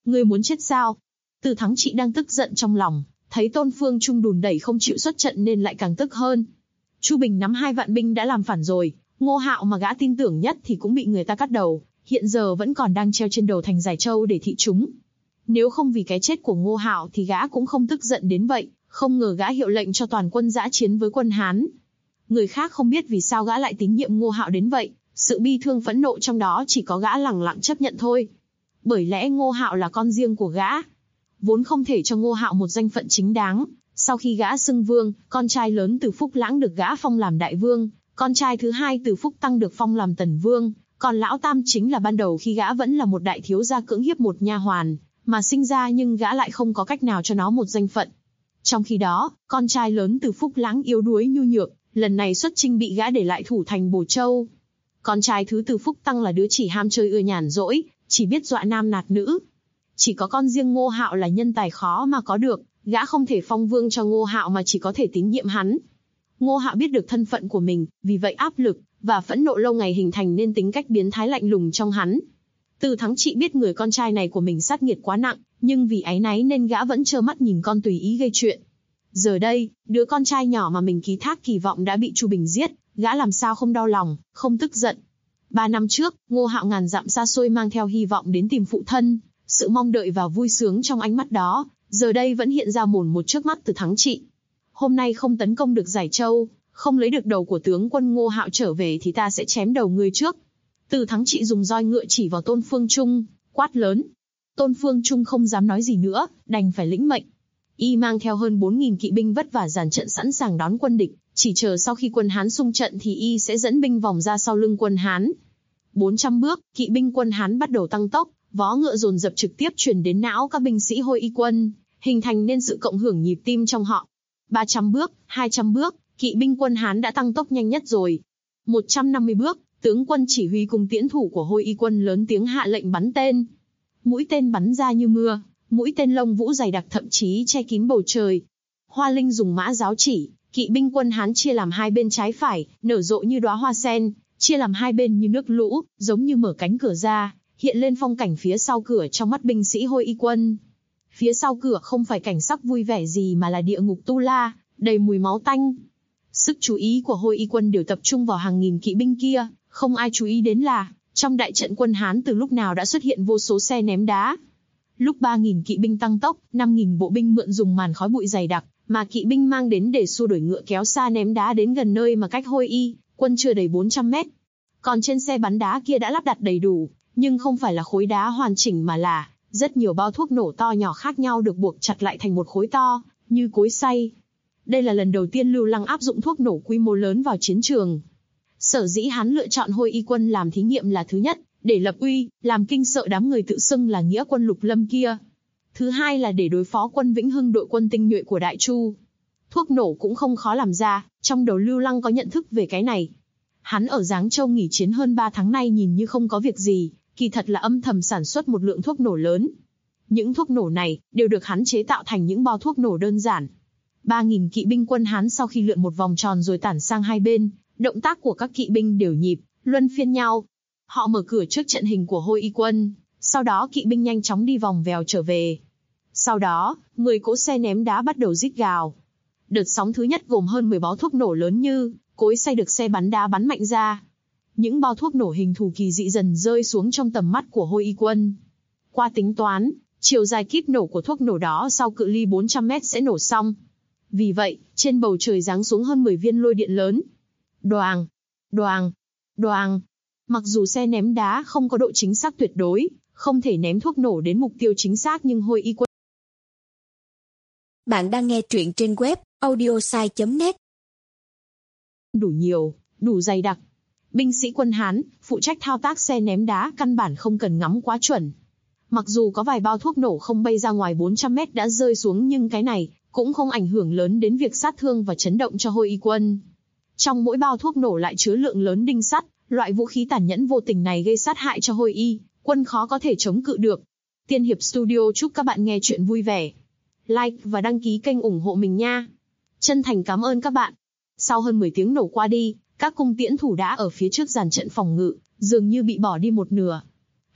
S2: Ngươi muốn chết sao? Từ Thắng Trị đang tức giận trong lòng, thấy Tôn Phương Trung đùn đẩy không chịu xuất trận nên lại càng tức hơn. Chu Bình nắm 2 vạn binh đã làm phản rồi, Ngô Hạo mà gã tin tưởng nhất thì cũng bị người ta cắt đầu, hiện giờ vẫn còn đang treo trên đầu thành Giải Châu để thị chúng. Nếu không vì cái chết của Ngô Hạo thì gã cũng không tức giận đến vậy, không ngờ gã hiệu lệnh cho toàn quân dã chiến với quân Hán. Người khác không biết vì sao gã lại tín nhiệm Ngô Hạo đến vậy, sự bi thương phẫn nộ trong đó chỉ có gã lẳng lặng chấp nhận thôi. Bởi lẽ Ngô Hạo là con riêng của gã, vốn không thể cho Ngô Hạo một danh phận chính đáng. Sau khi gã xưng vương, con trai lớn Từ Phúc Lãng được gã phong làm đại vương, con trai thứ hai Từ Phúc Tăng được phong làm tần vương, còn lão tam chính là ban đầu khi gã vẫn là một đại thiếu gia cưỡng hiếp một nha hoàn mà sinh ra, nhưng gã lại không có cách nào cho nó một danh phận. Trong khi đó, con trai lớn Từ Phúc Lãng yếu đuối nhu nhược, lần này xuất chinh bị gã để lại thủ thành Bồ Châu. Con trai thứ Từ Phúc Tăng là đứa chỉ ham chơi ưa nhàn rỗi, chỉ biết dọa nam nạt nữ. Chỉ có con riêng Ngô Hạo là nhân tài khó mà có được, gã không thể phong vương cho Ngô Hạo mà chỉ có thể tín nhiệm hắn. Ngô Hạo biết được thân phận của mình, vì vậy áp lực và phẫn nộ lâu ngày hình thành nên tính cách biến thái lạnh lùng trong hắn. Từ Thắng Trị biết người con trai này của mình sát nghiệt quá nặng, nhưng vì áy náy nên gã vẫn trơ mắt nhìn con tùy ý gây chuyện. Giờ đây, đứa con trai nhỏ mà mình ký thác kỳ vọng đã bị Chu Bình giết, gã làm sao không đau lòng, không tức giận. 3 năm trước, Ngô Hạo ngàn dặm xa xôi mang theo hy vọng đến tìm phụ thân, sự mong đợi và vui sướng trong ánh mắt đó, giờ đây vẫn hiện ra mồn một trước mắt Từ Thắng Trị. Hôm nay không tấn công được Giải Châu, không lấy được đầu của tướng quân Ngô Hạo trở về thì ta sẽ chém đầu ngươi trước. Từ Thắng Trị dùng roi ngựa chỉ vào Tôn Phương Trung, quát lớn. Tôn Phương Trung không dám nói gì nữa, đành phải lĩnh mệnh. Y mang theo hơn 4.000 kỵ binh vất vả dàn trận sẵn sàng đón quân địch, chỉ chờ sau khi quân Hán xung trận thì y sẽ dẫn binh vòng ra sau lưng quân Hán. 400 bước, kỵ binh quân Hán bắt đầu tăng tốc, vó ngựa dồn dập trực tiếp truyền đến não các binh sĩ Hôi Y quân, hình thành nên sự cộng hưởng nhịp tim trong họ. 300 bước, 200 bước, kỵ binh quân Hán đã tăng tốc nhanh nhất rồi. 150 bước, tướng quân chỉ huy cùng tiễn thủ của Hôi Y quân lớn tiếng hạ lệnh bắn tên. Mũi tên bắn ra như mưa, mũi tên lông vũ dày đặc thậm chí che kín bầu trời. Hoa Linh dùng mã giáo chỉ, kỵ binh quân Hán chia làm hai bên trái phải, nở rộ như đóa hoa sen, chia làm hai bên như nước lũ, giống như mở cánh cửa ra, hiện lên phong cảnh phía sau cửa trong mắt binh sĩ Hôi Y quân. Phía sau cửa không phải cảnh sắc vui vẻ gì mà là địa ngục tu la, đầy mùi máu tanh. Sức chú ý của Hôi Y quân đều tập trung vào hàng nghìn kỵ binh kia, không ai chú ý đến là, trong đại trận quân Hán từ lúc nào đã xuất hiện vô số xe ném đá. Lúc 3.000 kỵ binh tăng tốc, 5.000 bộ binh mượn dùng màn khói bụi dày đặc, mà kỵ binh mang đến để xua đuổi ngựa kéo xa ném đá đến gần nơi mà cách Hôi Y quân chưa đầy 400 mét. Còn trên xe bắn đá kia đã lắp đặt đầy đủ, nhưng không phải là khối đá hoàn chỉnh mà là rất nhiều bao thuốc nổ to nhỏ khác nhau được buộc chặt lại thành một khối to, như cối xay. Đây là lần đầu tiên Lưu Lăng áp dụng thuốc nổ quy mô lớn vào chiến trường. Sở dĩ hắn lựa chọn Hôi Y quân làm thí nghiệm là thứ nhất, để lập uy, làm kinh sợ đám người tự xưng là nghĩa quân Lục Lâm kia. Thứ hai là để đối phó quân Vĩnh Hưng, đội quân tinh nhuệ của Đại Chu. Thuốc nổ cũng không khó làm ra, trong đầu Lưu Lăng có nhận thức về cái này. Hắn ở Giáng Châu nghỉ chiến hơn 3 tháng nay nhìn như không có việc gì, kỳ thật là âm thầm sản xuất một lượng thuốc nổ lớn. Những thuốc nổ này đều được hắn chế tạo thành những bao thuốc nổ đơn giản. 3.000 kỵ binh quân Hán sau khi lượn một vòng tròn rồi tản sang hai bên, động tác của các kỵ binh đều nhịp, luân phiên nhau. Họ mở cửa trước trận hình của Hôi Y quân, sau đó kỵ binh nhanh chóng đi vòng vèo trở về. Sau đó, 10 cỗ xe ném đá bắt đầu rít gào. Đợt sóng thứ nhất gồm hơn 10 bao thuốc nổ lớn như cối xay được xe bắn đá bắn mạnh ra. Những bao thuốc nổ hình thù kỳ dị dần rơi xuống trong tầm mắt của Hôi Y quân. Qua tính toán, chiều dài kíp nổ của thuốc nổ đó sau cự ly 400 mét sẽ nổ xong. Vì vậy, trên bầu trời giáng xuống hơn 10 viên lôi điện lớn. Đoàng, đoàng, đoàng. Mặc dù xe ném đá không có độ chính xác tuyệt đối, không thể ném thuốc nổ đến mục tiêu chính xác, nhưng Hôi Y quân.
S3: Bạn đang nghe truyện trên web audiosai.net.
S2: Đủ nhiều, đủ dày đặc. Binh sĩ quân Hán, phụ trách thao tác xe ném đá căn bản không cần ngắm quá chuẩn. Mặc dù có vài bao thuốc nổ không bay ra ngoài 400 mét đã rơi xuống, nhưng cái này cũng không ảnh hưởng lớn đến việc sát thương và chấn động cho Hôi Y quân. Trong mỗi bao thuốc nổ lại chứa lượng lớn đinh sắt, loại vũ khí tàn nhẫn vô tình này gây sát hại cho Hôi Y quân khó có thể chống cự được. Tiên Hiệp Studio chúc các bạn nghe chuyện vui vẻ. Like và đăng ký kênh ủng hộ mình nha. Chân thành cảm ơn các bạn. Sau hơn 10 tiếng nổ qua đi, các cung tiễn thủ đã ở phía trước dàn trận phòng ngự, dường như bị bỏ đi một nửa.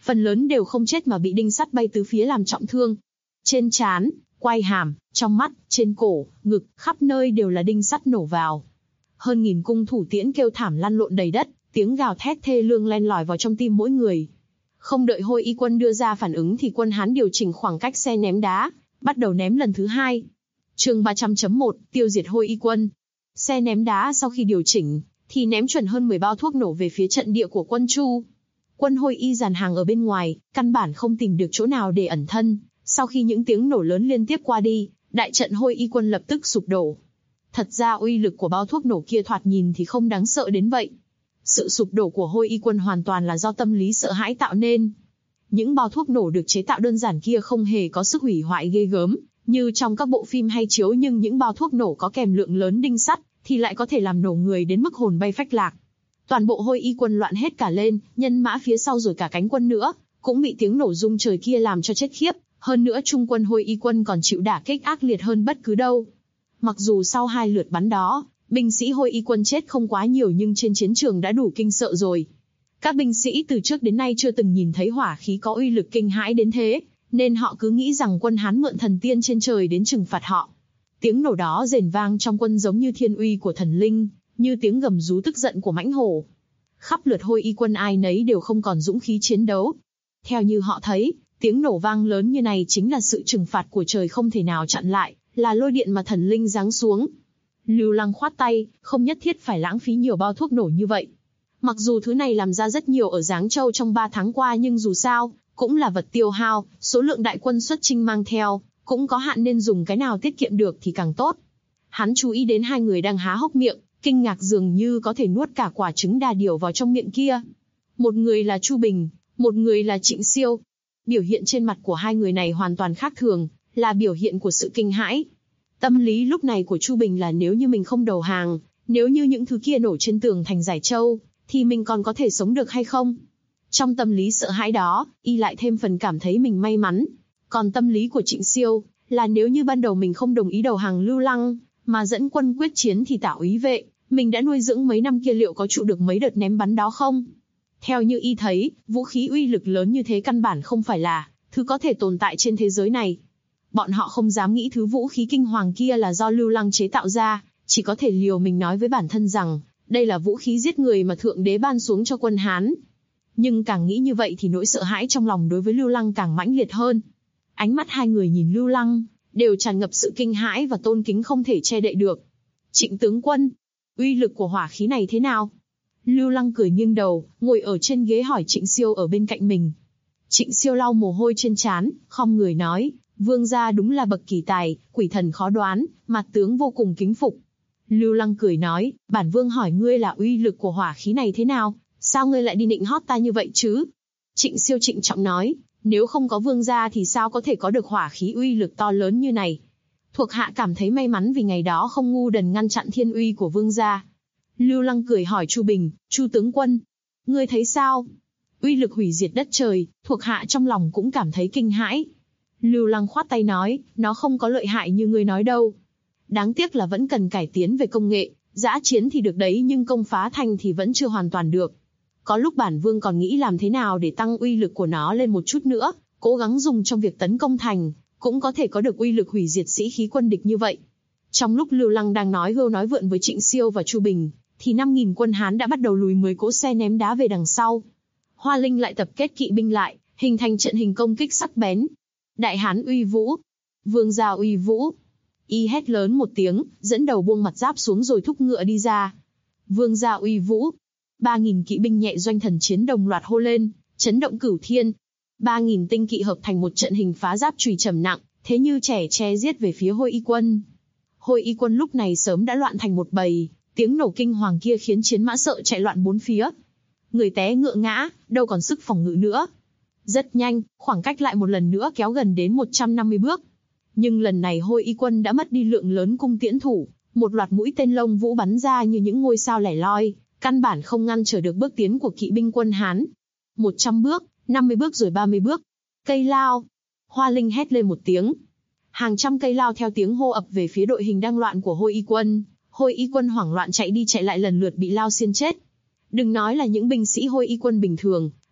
S2: phần lớn đều không chết mà bị đinh sắt bay tứ phía làm trọng thương. Trên trán, quai hàm, trong mắt, trên cổ, ngực, khắp nơi đều là đinh sắt nổ vào. Hơn nghìn cung thủ tiễn kêu thảm lăn lộn đầy đất, tiếng gào thét thê lương len lỏi vào trong tim mỗi người. Không đợi Hôi Y quân đưa ra phản ứng thì quân Hán điều chỉnh khoảng cách xe ném đá, bắt đầu ném lần thứ hai. Chương 300.1 tiêu diệt Hôi Y quân. Xe ném đá sau khi điều chỉnh thì ném chuẩn hơn 10 bao thuốc nổ về phía trận địa của quân Chu. Quân Hôi Y dàn hàng ở bên ngoài, căn bản không tìm được chỗ nào để ẩn thân. Sau khi những tiếng nổ lớn liên tiếp qua đi, đại trận Hôi Y quân lập tức sụp đổ. Thật ra uy lực của bao thuốc nổ kia thoạt nhìn thì không đáng sợ đến vậy. Sự sụp đổ của Hôi Y quân hoàn toàn là do tâm lý sợ hãi tạo nên. Những bao thuốc nổ được chế tạo đơn giản kia không hề có sức hủy hoại ghê gớm như trong các bộ phim hay chiếu, nhưng những bao thuốc nổ có kèm lượng lớn đinh sắt thì lại có thể làm nổ người đến mức hồn bay phách lạc. Toàn bộ Hôi Y quân loạn hết cả lên, nhân mã phía sau rồi cả cánh quân nữa cũng bị tiếng nổ rung trời kia làm cho chết khiếp. Hơn nữa trung quân Hôi Y quân còn chịu đả kích ác liệt hơn bất cứ đâu. Mặc dù sau 2 lượt bắn đó, binh sĩ Hôi Y quân chết không quá nhiều nhưng trên chiến trường đã đủ kinh sợ rồi. Các binh sĩ từ trước đến nay chưa từng nhìn thấy hỏa khí có uy lực kinh hãi đến thế, nên họ cứ nghĩ rằng quân Hán mượn thần tiên trên trời đến trừng phạt họ. Tiếng nổ đó rền vang trong quân giống như thiên uy của thần linh, như tiếng gầm rú tức giận của mãnh hổ. Khắp lượt Hôi Y quân ai nấy đều không còn dũng khí chiến đấu. Theo như họ thấy, tiếng nổ vang lớn như này chính là sự trừng phạt của trời không thể nào chặn lại, là lôi điện mà thần linh giáng xuống. Lưu Lăng khoát tay, không nhất thiết phải lãng phí nhiều bao thuốc nổ như vậy. Mặc dù thứ này làm ra rất nhiều ở Giáng Châu trong 3 tháng qua nhưng dù sao, cũng là vật tiêu hao, số lượng đại quân xuất chinh mang theo, cũng có hạn nên dùng cái nào tiết kiệm được thì càng tốt. Hắn chú ý đến 2 người đang há hốc miệng, kinh ngạc dường như có thể nuốt cả quả trứng đà điểu vào trong miệng kia. Một người là Chu Bình, một người là Trịnh Siêu. Biểu hiện trên mặt của 2 người này hoàn toàn khác thường, là biểu hiện của sự kinh hãi. Tâm lý lúc này của Chu Bình là nếu như mình không đầu hàng, nếu như những thứ kia nổ trên tường thành Giải Châu, thì mình còn có thể sống được hay không? Trong tâm lý sợ hãi đó, y lại thêm phần cảm thấy mình may mắn. Còn tâm lý của Trịnh Siêu là nếu như ban đầu mình không đồng ý đầu hàng Lưu Lăng, mà dẫn quân quyết chiến thì Tả úy vệ, mình đã nuôi dưỡng mấy năm kia liệu có trụ được mấy đợt ném bắn đó không? Theo như y thấy, vũ khí uy lực lớn như thế căn bản không phải là thứ có thể tồn tại trên thế giới này. Bọn họ không dám nghĩ thứ vũ khí kinh hoàng kia là do Lưu Lăng chế tạo ra, chỉ có thể liều mình nói với bản thân rằng, đây là vũ khí giết người mà Thượng Đế ban xuống cho quân Hán. Nhưng càng nghĩ như vậy thì nỗi sợ hãi trong lòng đối với Lưu Lăng càng mãnh liệt hơn. Ánh mắt 2 người nhìn Lưu Lăng, đều tràn ngập sự kinh hãi và tôn kính không thể che đậy được. Trịnh tướng quân, uy lực của hỏa khí này thế nào? Lưu Lăng cười nghiêng đầu, ngồi ở trên ghế hỏi Trịnh Siêu ở bên cạnh mình. Trịnh Siêu lau mồ hôi trên trán, khom người nói, vương gia đúng là bậc kỳ tài, quỷ thần khó đoán, mặt tướng vô cùng kính phục. Lưu Lăng cười nói, bản vương hỏi ngươi là uy lực của hỏa khí này thế nào, sao ngươi lại đi nịnh hót ta như vậy chứ? Trịnh Siêu trịnh trọng nói, nếu không có vương gia thì sao có thể có được hỏa khí uy lực to lớn như này? Thuộc hạ cảm thấy may mắn vì ngày đó không ngu đần ngăn chặn thiên uy của vương gia. Lưu Lăng cười hỏi Chu Bình, Chu tướng quân, ngươi thấy sao? Uy lực hủy diệt đất trời, thuộc hạ trong lòng cũng cảm thấy kinh hãi. Lưu Lăng khoát tay nói, nó không có lợi hại như ngươi nói đâu. Đáng tiếc là vẫn cần cải tiến về công nghệ, dã chiến thì được đấy nhưng công phá thành thì vẫn chưa hoàn toàn được. Có lúc bản vương còn nghĩ làm thế nào để tăng uy lực của nó lên một chút nữa, cố gắng dùng trong việc tấn công thành, cũng có thể có được uy lực hủy diệt sĩ khí quân địch như vậy. Trong lúc Lưu Lăng đang nói hưu nói vượn với Trịnh Siêu và Chu Bình, thì 5.000 quân Hán đã bắt đầu lùi 10 cỗ xe ném đá về đằng sau. Hoa Linh lại tập kết kỵ binh lại, hình thành trận hình công kích sắc bén. Đại Hán uy vũ, vương gia uy vũ. Y hét lớn một tiếng, dẫn đầu buông mặt giáp xuống rồi thúc ngựa đi ra. Vương gia uy vũ. 3.000 kỵ binh nhẹ doanh thần chiến đồng loạt hô lên, chấn động cửu thiên. 3.000 tinh kỵ hợp thành một trận hình phá giáp chùy trầm nặng, thế như trẻ che giết về phía Hôi Y quân. Hôi Y quân lúc này sớm đã loạn thành một bầy, tiếng nổ kinh hoàng kia khiến chiến mã sợ chạy loạn bốn phía. Người té ngựa ngã, đâu còn sức phòng ngự nữa. Rất nhanh, khoảng cách lại một lần nữa kéo gần đến 150 bước. Nhưng lần này Hôi Y quân đã mất đi lượng lớn cung tiễn thủ, một loạt mũi tên lông vũ bắn ra như những ngôi sao lẻ loi, căn bản không ngăn trở được bước tiến của kỵ binh quân Hán. 100 bước, 50 bước rồi 30 bước. Cây lao! Hoa Linh hét lên một tiếng. Hàng trăm cây lao theo tiếng hô ập về phía đội hình đang loạn của Hôi Y quân. Hôi Y quân hoảng loạn chạy đi chạy lại lần lượt bị lao xiên chết. Đừng nói là những binh sĩ Hôi Y quân bình thường,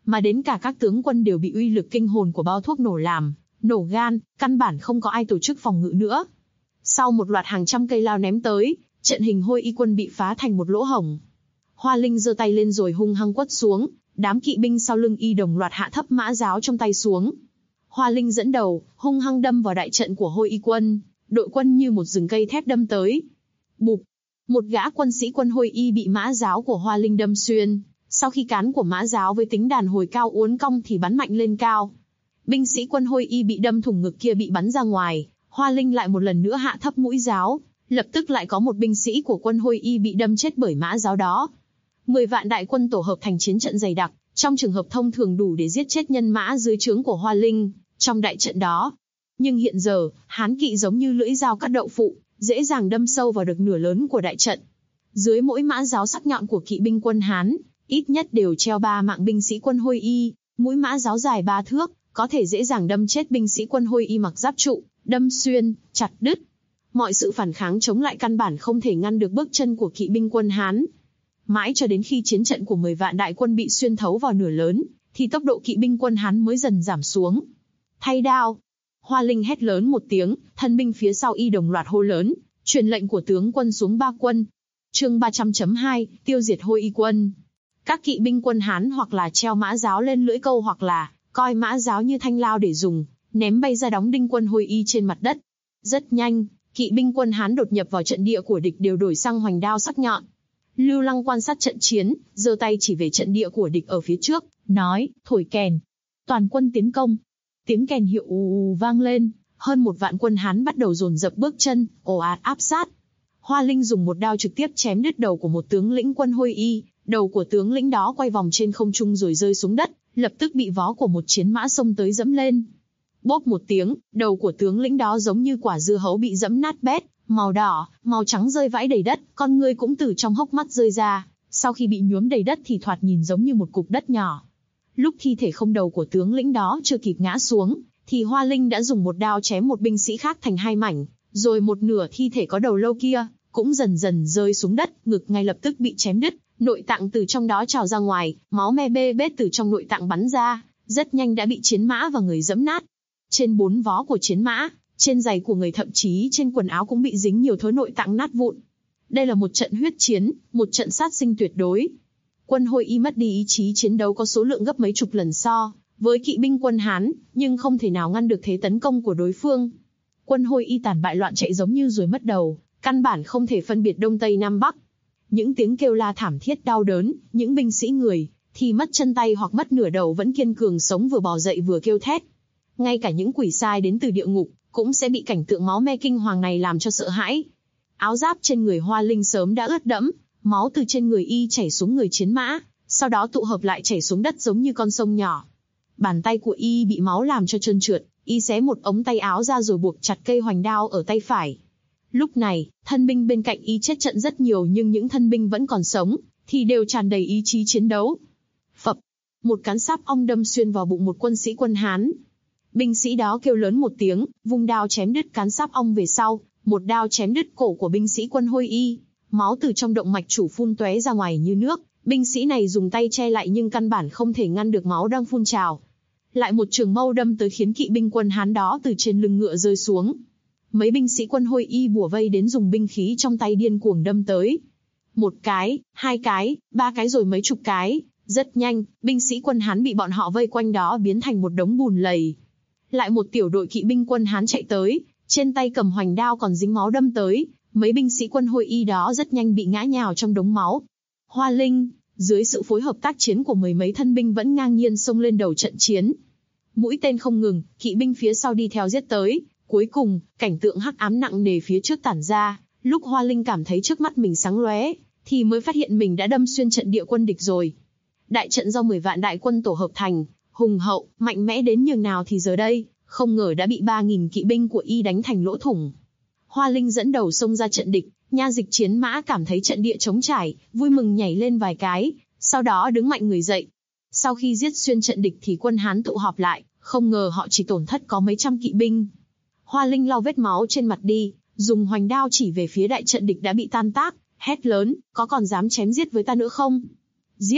S2: mà đến cả các tướng quân đều bị uy lực kinh hồn của bao thuốc nổ làm nổ gan, căn bản không có ai tổ chức phòng ngự nữa. Sau một loạt hàng trăm cây lao ném tới, trận hình Hôi Y quân bị phá thành một lỗ hổng. Hoa Linh giơ tay lên rồi hung hăng quất xuống, đám kỵ binh sau lưng y đồng loạt hạ thấp mã giáo trong tay xuống. Hoa Linh dẫn đầu, hung hăng đâm vào đại trận của Hôi Y quân, đội quân như một rừng cây thép đâm tới. Bụp, một gã quân sĩ quân Hôi Y bị mã giáo của Hoa Linh đâm xuyên, sau khi cán của mã giáo với tính đàn hồi cao uốn cong thì bắn mạnh lên cao. Binh sĩ quân Hôi Y bị đâm thủng ngực kia bị bắn ra ngoài, Hoa Linh lại một lần nữa hạ thấp mũi giáo, lập tức lại có một binh sĩ của quân Hôi Y bị đâm chết bởi mã giáo đó. 10 vạn đại quân tổ hợp thành chiến trận dày đặc, trong trường hợp thông thường đủ để giết chết nhân mã dưới trướng của Hoa Linh, trong đại trận đó. Nhưng hiện giờ, Hán kỵ giống như lưỡi dao cắt đậu phụ, dễ dàng đâm sâu vào được nửa lớn của đại trận. Dưới mỗi mã giáo sắc nhọn của kỵ binh quân Hán, ít nhất đều treo 3 mạng binh sĩ quân Hôi Y, mũi mã giáo dài 3 thước, có thể dễ dàng đâm chết binh sĩ quân Hôi Y mặc giáp trụ, đâm xuyên, chặt đứt. Mọi sự phản kháng chống lại căn bản không thể ngăn được bước chân của kỵ binh quân Hán. Mãi cho đến khi chiến trận của 10 vạn đại quân bị xuyên thấu vào nửa lớn, thì tốc độ kỵ binh quân Hán mới dần giảm xuống. Thay đao! Hoa Linh hét lớn một tiếng, thân binh phía sau y đồng loạt hô lớn, truyền lệnh của tướng quân xuống ba quân. Chương 300.2, tiêu diệt Hôi Y quân. Các kỵ binh quân Hán hoặc là treo mã giáo lên lưỡi câu hoặc là coi mã giáo như thanh lao để dùng, ném bay ra đóng đinh quân Hôi Y trên mặt đất. Rất nhanh, kỵ binh quân Hán đột nhập vào trận địa của địch đều đổi sang hoành đao sắc nhọn. Lưu Lăng quan sát trận chiến, giơ tay chỉ về trận địa của địch ở phía trước, nói, thổi kèn. Toàn quân tiến công. Tiếng kèn hiệu ù ù vang lên, hơn 1 vạn quân Hán bắt đầu dồn dập bước chân, ồ ạt áp sát. Hoa Linh dùng một đao trực tiếp chém đứt đầu của một tướng lĩnh quân Hôi Y, đầu của tướng lĩnh đó quay vòng trên không trung rồi rơi xuống đất, lập tức bị vó của một chiến mã xông tới dẫm lên. Bốp một tiếng, đầu của tướng lĩnh đó giống như quả dưa hấu bị dẫm nát bét, màu đỏ, màu trắng rơi vãi đầy đất, con ngươi cũng từ trong hốc mắt rơi ra, sau khi bị nhuốm đầy đất thì thoạt nhìn giống như một cục đất nhỏ. Lúc thi thể không đầu của tướng lĩnh đó chưa kịp ngã xuống, thì Hoa Linh đã dùng một đao chém một binh sĩ khác thành 2 mảnh, rồi một nửa thi thể có đầu lâu kia cũng dần dần rơi xuống đất, ngực ngay lập tức bị chém đứt, nội tạng từ trong đó trào ra ngoài, máu me bê bết từ trong nội tạng bắn ra, rất nhanh đã bị chiến mã và người dẫm nát. Trên 4 vó của chiến mã, trên giày của người thậm chí trên quần áo cũng bị dính nhiều thớ nội tạng nát vụn. Đây là một trận huyết chiến, một trận sát sinh tuyệt đối. Quân Hôi Y mất đi ý chí chiến đấu có số lượng gấp mấy chục lần so với kỵ binh quân Hán, nhưng không thể nào ngăn được thế tấn công của đối phương. Quân Hôi Y tàn bại loạn chạy giống như ruồi mất đầu, căn bản không thể phân biệt đông tây nam bắc. Những tiếng kêu la thảm thiết đau đớn, những binh sĩ người thì mất chân tay hoặc mất nửa đầu vẫn kiên cường sống vừa bò dậy vừa kêu thét. Ngay cả những quỷ sai đến từ địa ngục cũng sẽ bị cảnh tượng máu me kinh hoàng này làm cho sợ hãi. Áo giáp trên người Hoa Linh sớm đã ướt đẫm, máu từ trên người y chảy xuống người chiến mã, sau đó tụ hợp lại chảy xuống đất giống như con sông nhỏ. Bàn tay của y bị máu làm cho trơn trượt, y xé một ống tay áo ra rồi buộc chặt cây hoành đao ở tay phải. Lúc này, thân binh bên cạnh y chết trận rất nhiều nhưng những thân binh vẫn còn sống, thì đều tràn đầy ý chí chiến đấu. Phập, một cán sáp ong đâm xuyên vào bụng một quân sĩ quân Hán. Binh sĩ đó kêu lớn một tiếng, vung đao chém đứt cán sáp ong về sau, một đao chém đứt cổ của binh sĩ quân Hôi Y. Máu từ trong động mạch chủ phun tóe ra ngoài như nước, binh sĩ này dùng tay che lại nhưng căn bản không thể ngăn được máu đang phun trào. Lại một trường mâu đâm tới khiến kỵ binh quân Hán đó từ trên lưng ngựa rơi xuống. Mấy binh sĩ quân Hôi Y bủa vây đến dùng binh khí trong tay điên cuồng đâm tới. 1 cái, 2 cái, 3 cái rồi mấy chục cái, rất nhanh, binh sĩ quân Hán bị bọn họ vây quanh đó biến thành một đống bùn lầy. Lại một tiểu đội kỵ binh quân Hán chạy tới, trên tay cầm hoành đao còn dính máu đâm tới, mấy binh sĩ quân Hôi Y đó rất nhanh bị ngã nhào trong đống máu. Hoa Linh, dưới sự phối hợp tác chiến của mười mấy thân binh vẫn ngang nhiên xông lên đầu trận chiến. Mũi tên không ngừng, kỵ binh phía sau đi theo giết tới, cuối cùng, cảnh tượng hắc ám nặng nề phía trước tản ra, lúc Hoa Linh cảm thấy trước mắt mình sáng lóe, thì mới phát hiện mình đã đâm xuyên trận địa quân địch rồi. Đại trận do 10 vạn đại quân tổ hợp thành, hùng hậu, mạnh mẽ đến nhường nào thì giờ đây, không ngờ đã bị 3.000 kỵ binh của y đánh thành lỗ thủng. Hoa Linh dẫn đầu xông ra trận địch, nha dịch chiến mã cảm thấy trận địa trống trải, vui mừng nhảy lên vài cái, sau đó đứng mạnh người dậy. Sau khi giết xuyên trận địch thì quân Hán tụ họp lại, không ngờ họ chỉ tổn thất có mấy trăm kỵ binh. Hoa Linh lau vết máu trên mặt đi, dùng hoành đao chỉ về phía đại trận địch đã bị tan tác, hét lớn, có còn dám chém giết với ta nữa không? Giết!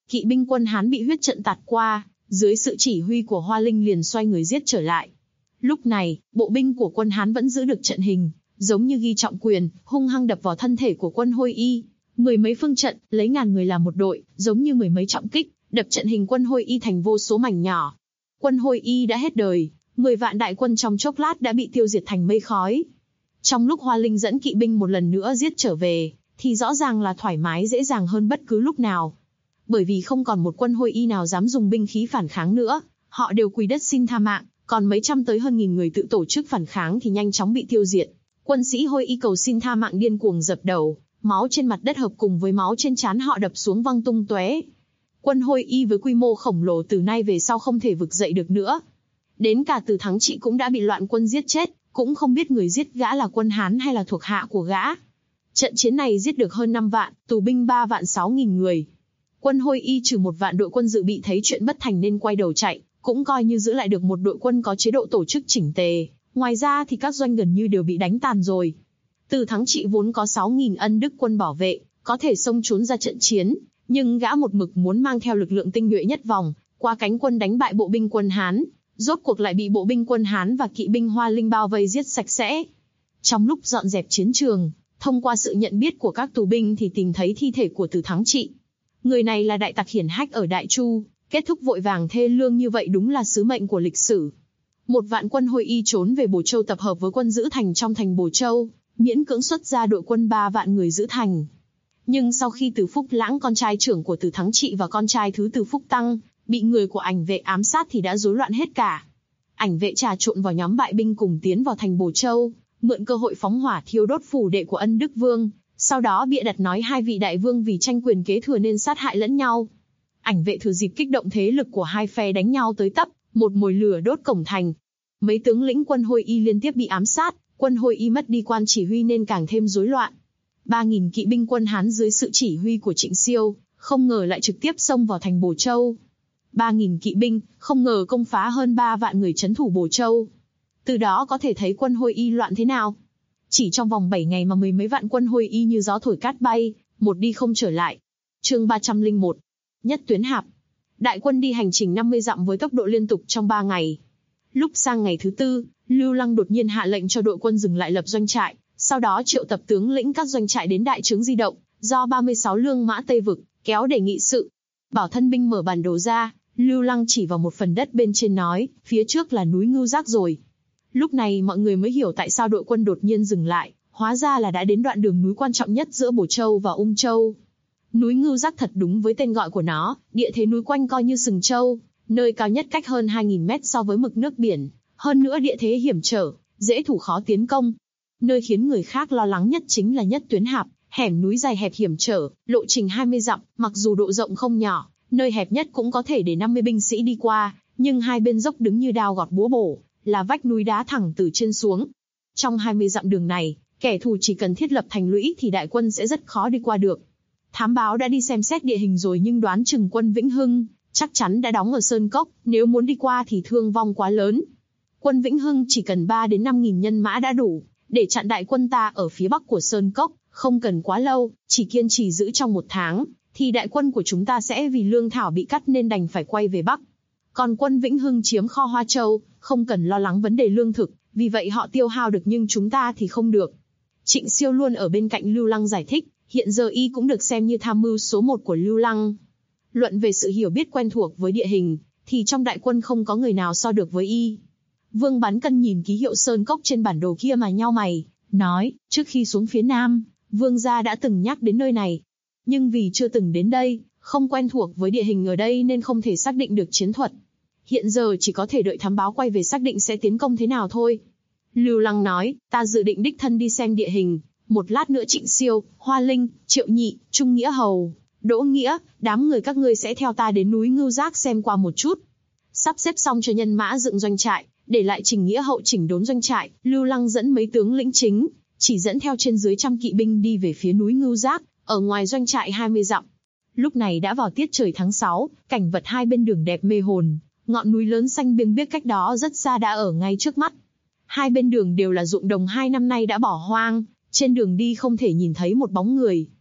S2: Kỵ binh quân Hán bị huyết trận tạt qua, dưới sự chỉ huy của Hoa Linh liền xoay người giết trở lại. Lúc này, bộ binh của quân Hán vẫn giữ được trận hình, giống như ghi trọng quyền, hung hăng đập vào thân thể của quân Hôi Y. Mười mấy phương trận, lấy ngàn người làm một đội, giống như mười mấy trọng kích, đập trận hình quân Hôi Y thành vô số mảnh nhỏ. Quân Hôi Y đã hết đời, 10 vạn đại quân trong chốc lát đã bị tiêu diệt thành mây khói. Trong lúc Hoa Linh dẫn kỵ binh một lần nữa giết trở về, thì rõ ràng là thoải mái dễ dàng hơn bất cứ lúc nào. Bởi vì không còn một quân Hôi Y nào dám dùng binh khí phản kháng nữa, họ đều quỳ đất xin tha mạng, còn mấy trăm tới hơn nghìn người tự tổ chức phản kháng thì nhanh chóng bị tiêu diệt. Quân sĩ Hôi Y cầu xin tha mạng điên cuồng dập đầu, máu trên mặt đất hợp cùng với máu trên trán họ đập xuống văng tung tóe. Quân Hôi Y với quy mô khổng lồ từ nay về sau không thể vực dậy được nữa. Đến cả Từ Thắng Trị cũng đã bị loạn quân giết chết, cũng không biết người giết gã là quân Hán hay là thuộc hạ của gã. Trận chiến này giết được hơn 5 vạn, tù binh 3 vạn 6 nghìn người. Quân Hôi Y trừ một vạn đội quân dự bị thấy chuyện bất thành nên quay đầu chạy, cũng coi như giữ lại được một đội quân có chế độ tổ chức chỉnh tề. Ngoài ra thì các doanh gần như đều bị đánh tàn rồi. Từ Thắng Trị vốn có 6.000 ân đức quân bảo vệ, có thể xông trốn ra trận chiến, nhưng gã một mực muốn mang theo lực lượng tinh nhuệ nhất vòng, qua cánh quân đánh bại bộ binh quân Hán, rốt cuộc lại bị bộ binh quân Hán và kỵ binh Hoa Linh bao vây giết sạch sẽ. Trong lúc dọn dẹp chiến trường, thông qua sự nhận biết của các tù binh thì tìm thấy thi thể của Từ Thắng Trị. Người này là đại tặc hiển hách ở Đại Chu, kết thúc vội vàng thê lương như vậy đúng là sứ mệnh của lịch sử. Một vạn quân Hôi Y trốn về Bồ Châu tập hợp với quân giữ thành trong thành Bồ Châu, miễn cưỡng xuất ra đội quân 3 vạn người giữ thành. Nhưng sau khi Từ Phúc Lãng con trai trưởng của Từ Thắng Trị và con trai thứ Từ Phúc Tăng, bị người của Ảnh Vệ ám sát thì đã rối loạn hết cả. Ảnh Vệ trà trộn vào nhóm bại binh cùng tiến vào thành Bồ Châu, mượn cơ hội phóng hỏa thiêu đốt phủ đệ của Ân Đức Vương, sau đó bịa đặt nói hai vị đại vương vì tranh quyền kế thừa nên sát hại lẫn nhau. Ảnh Vệ thừa dịp kích động thế lực của hai phe đánh nhau tới tấp, một mồi lửa đốt cổng thành. Mấy tướng lĩnh quân Hôi Y liên tiếp bị ám sát, quân Hôi Y mất đi quan chỉ huy nên càng thêm rối loạn. 3.000 kỵ binh quân Hán dưới sự chỉ huy của Trịnh Siêu, không ngờ lại trực tiếp xông vào thành Bồ Châu. 3.000 kỵ binh, không ngờ công phá hơn 3 vạn người trấn thủ Bồ Châu. Từ đó có thể thấy quân Hôi Y loạn thế nào. Chỉ trong vòng 7 ngày mà mười mấy vạn quân Hôi Y như gió thổi cát bay, một đi không trở lại. Chương 301. Nhất tuyến hạp. Đại quân đi hành trình 50 dặm với tốc độ liên tục trong 3 ngày. Lúc sang ngày thứ tư, Lưu Lăng đột nhiên hạ lệnh cho đội quân dừng lại lập doanh trại, sau đó triệu tập tướng lĩnh các doanh trại đến đại trướng di động, do 36 lương mã Tây Vực kéo để nghị sự. Bảo thân binh mở bản đồ ra, Lưu Lăng chỉ vào một phần đất bên trên nói, phía trước là núi Ngưu Giác rồi. Lúc này mọi người mới hiểu tại sao đội quân đột nhiên dừng lại, hóa ra là đã đến đoạn đường núi quan trọng nhất giữa Bổ Châu và Ung Châu. Núi Ngưu Giác thật đúng với tên gọi của nó, địa thế núi quanh coi như sừng châu, nơi cao nhất cách hơn 2.000 mét so với mực nước biển, hơn nữa địa thế hiểm trở, dễ thủ khó tiến công. Nơi khiến người khác lo lắng nhất chính là Nhất Tuyến Hạp, hẻm núi dài hẹp hiểm trở, lộ trình 20 dặm, mặc dù độ rộng không nhỏ, nơi hẹp nhất cũng có thể để 50 binh sĩ đi qua, nhưng hai bên dốc đứng như đao gọt búa bổ, là vách núi đá thẳng từ trên xuống. Trong 20 dặm đường này, kẻ thù chỉ cần thiết lập thành lũy thì đại quân sẽ rất khó đi qua được. Thám báo đã đi xem xét địa hình rồi nhưng đoán chừng quân Vĩnh Hưng chắc chắn đã đóng ở Sơn Cốc, nếu muốn đi qua thì thương vong quá lớn. Quân Vĩnh Hưng chỉ cần 3 đến 5.000 nhân mã đã đủ để chặn đại quân ta ở phía bắc của Sơn Cốc, không cần quá lâu, chỉ kiên trì giữ trong 1 tháng, thì đại quân của chúng ta sẽ vì lương thảo bị cắt nên đành phải quay về bắc. Còn quân Vĩnh Hưng chiếm kho Hoa Châu, không cần lo lắng vấn đề lương thực, vì vậy họ tiêu hao được nhưng chúng ta thì không được. Trịnh Siêu luôn ở bên cạnh Lưu Lăng giải thích, hiện giờ y cũng được xem như tham mưu số 1 của Lưu Lăng. Luận về sự hiểu biết quen thuộc với địa hình, thì trong đại quân không có người nào so được với y. Vương Bán Cân nhìn ký hiệu Sơn Cốc trên bản đồ kia mà nhau mày, nói, trước khi xuống phía Nam, Vương gia đã từng nhắc đến nơi này. Nhưng vì chưa từng đến đây, không quen thuộc với địa hình ở đây nên không thể xác định được chiến thuật. Hiện giờ chỉ có thể đợi thám báo quay về xác định sẽ tiến công thế nào thôi. Lưu Lăng nói, ta dự định đích thân đi xem địa hình, một lát nữa Trịnh Siêu, Hoa Linh, Triệu Nhị, Trung Nghĩa Hầu, Đỗ Nghĩa, đám người các ngươi sẽ theo ta đến núi Ngưu Giác xem qua một chút. Sắp xếp xong cho nhân mã dựng doanh trại, để lại Trình Nghĩa Hậu chỉnh đốn doanh trại, Lưu Lăng dẫn mấy tướng lĩnh chính, chỉ dẫn theo trên dưới 100 kỵ binh đi về phía núi Ngưu Giác, ở ngoài doanh trại 20 dặm. Lúc này đã vào tiết trời tháng 6, cảnh vật hai bên đường đẹp mê hồn, ngọn núi lớn xanh biêng biếc cách đó rất xa đã ở ngay trước mắt. Hai bên đường đều là ruộng đồng 2 năm nay đã bỏ hoang, trên đường đi không thể nhìn thấy một bóng người.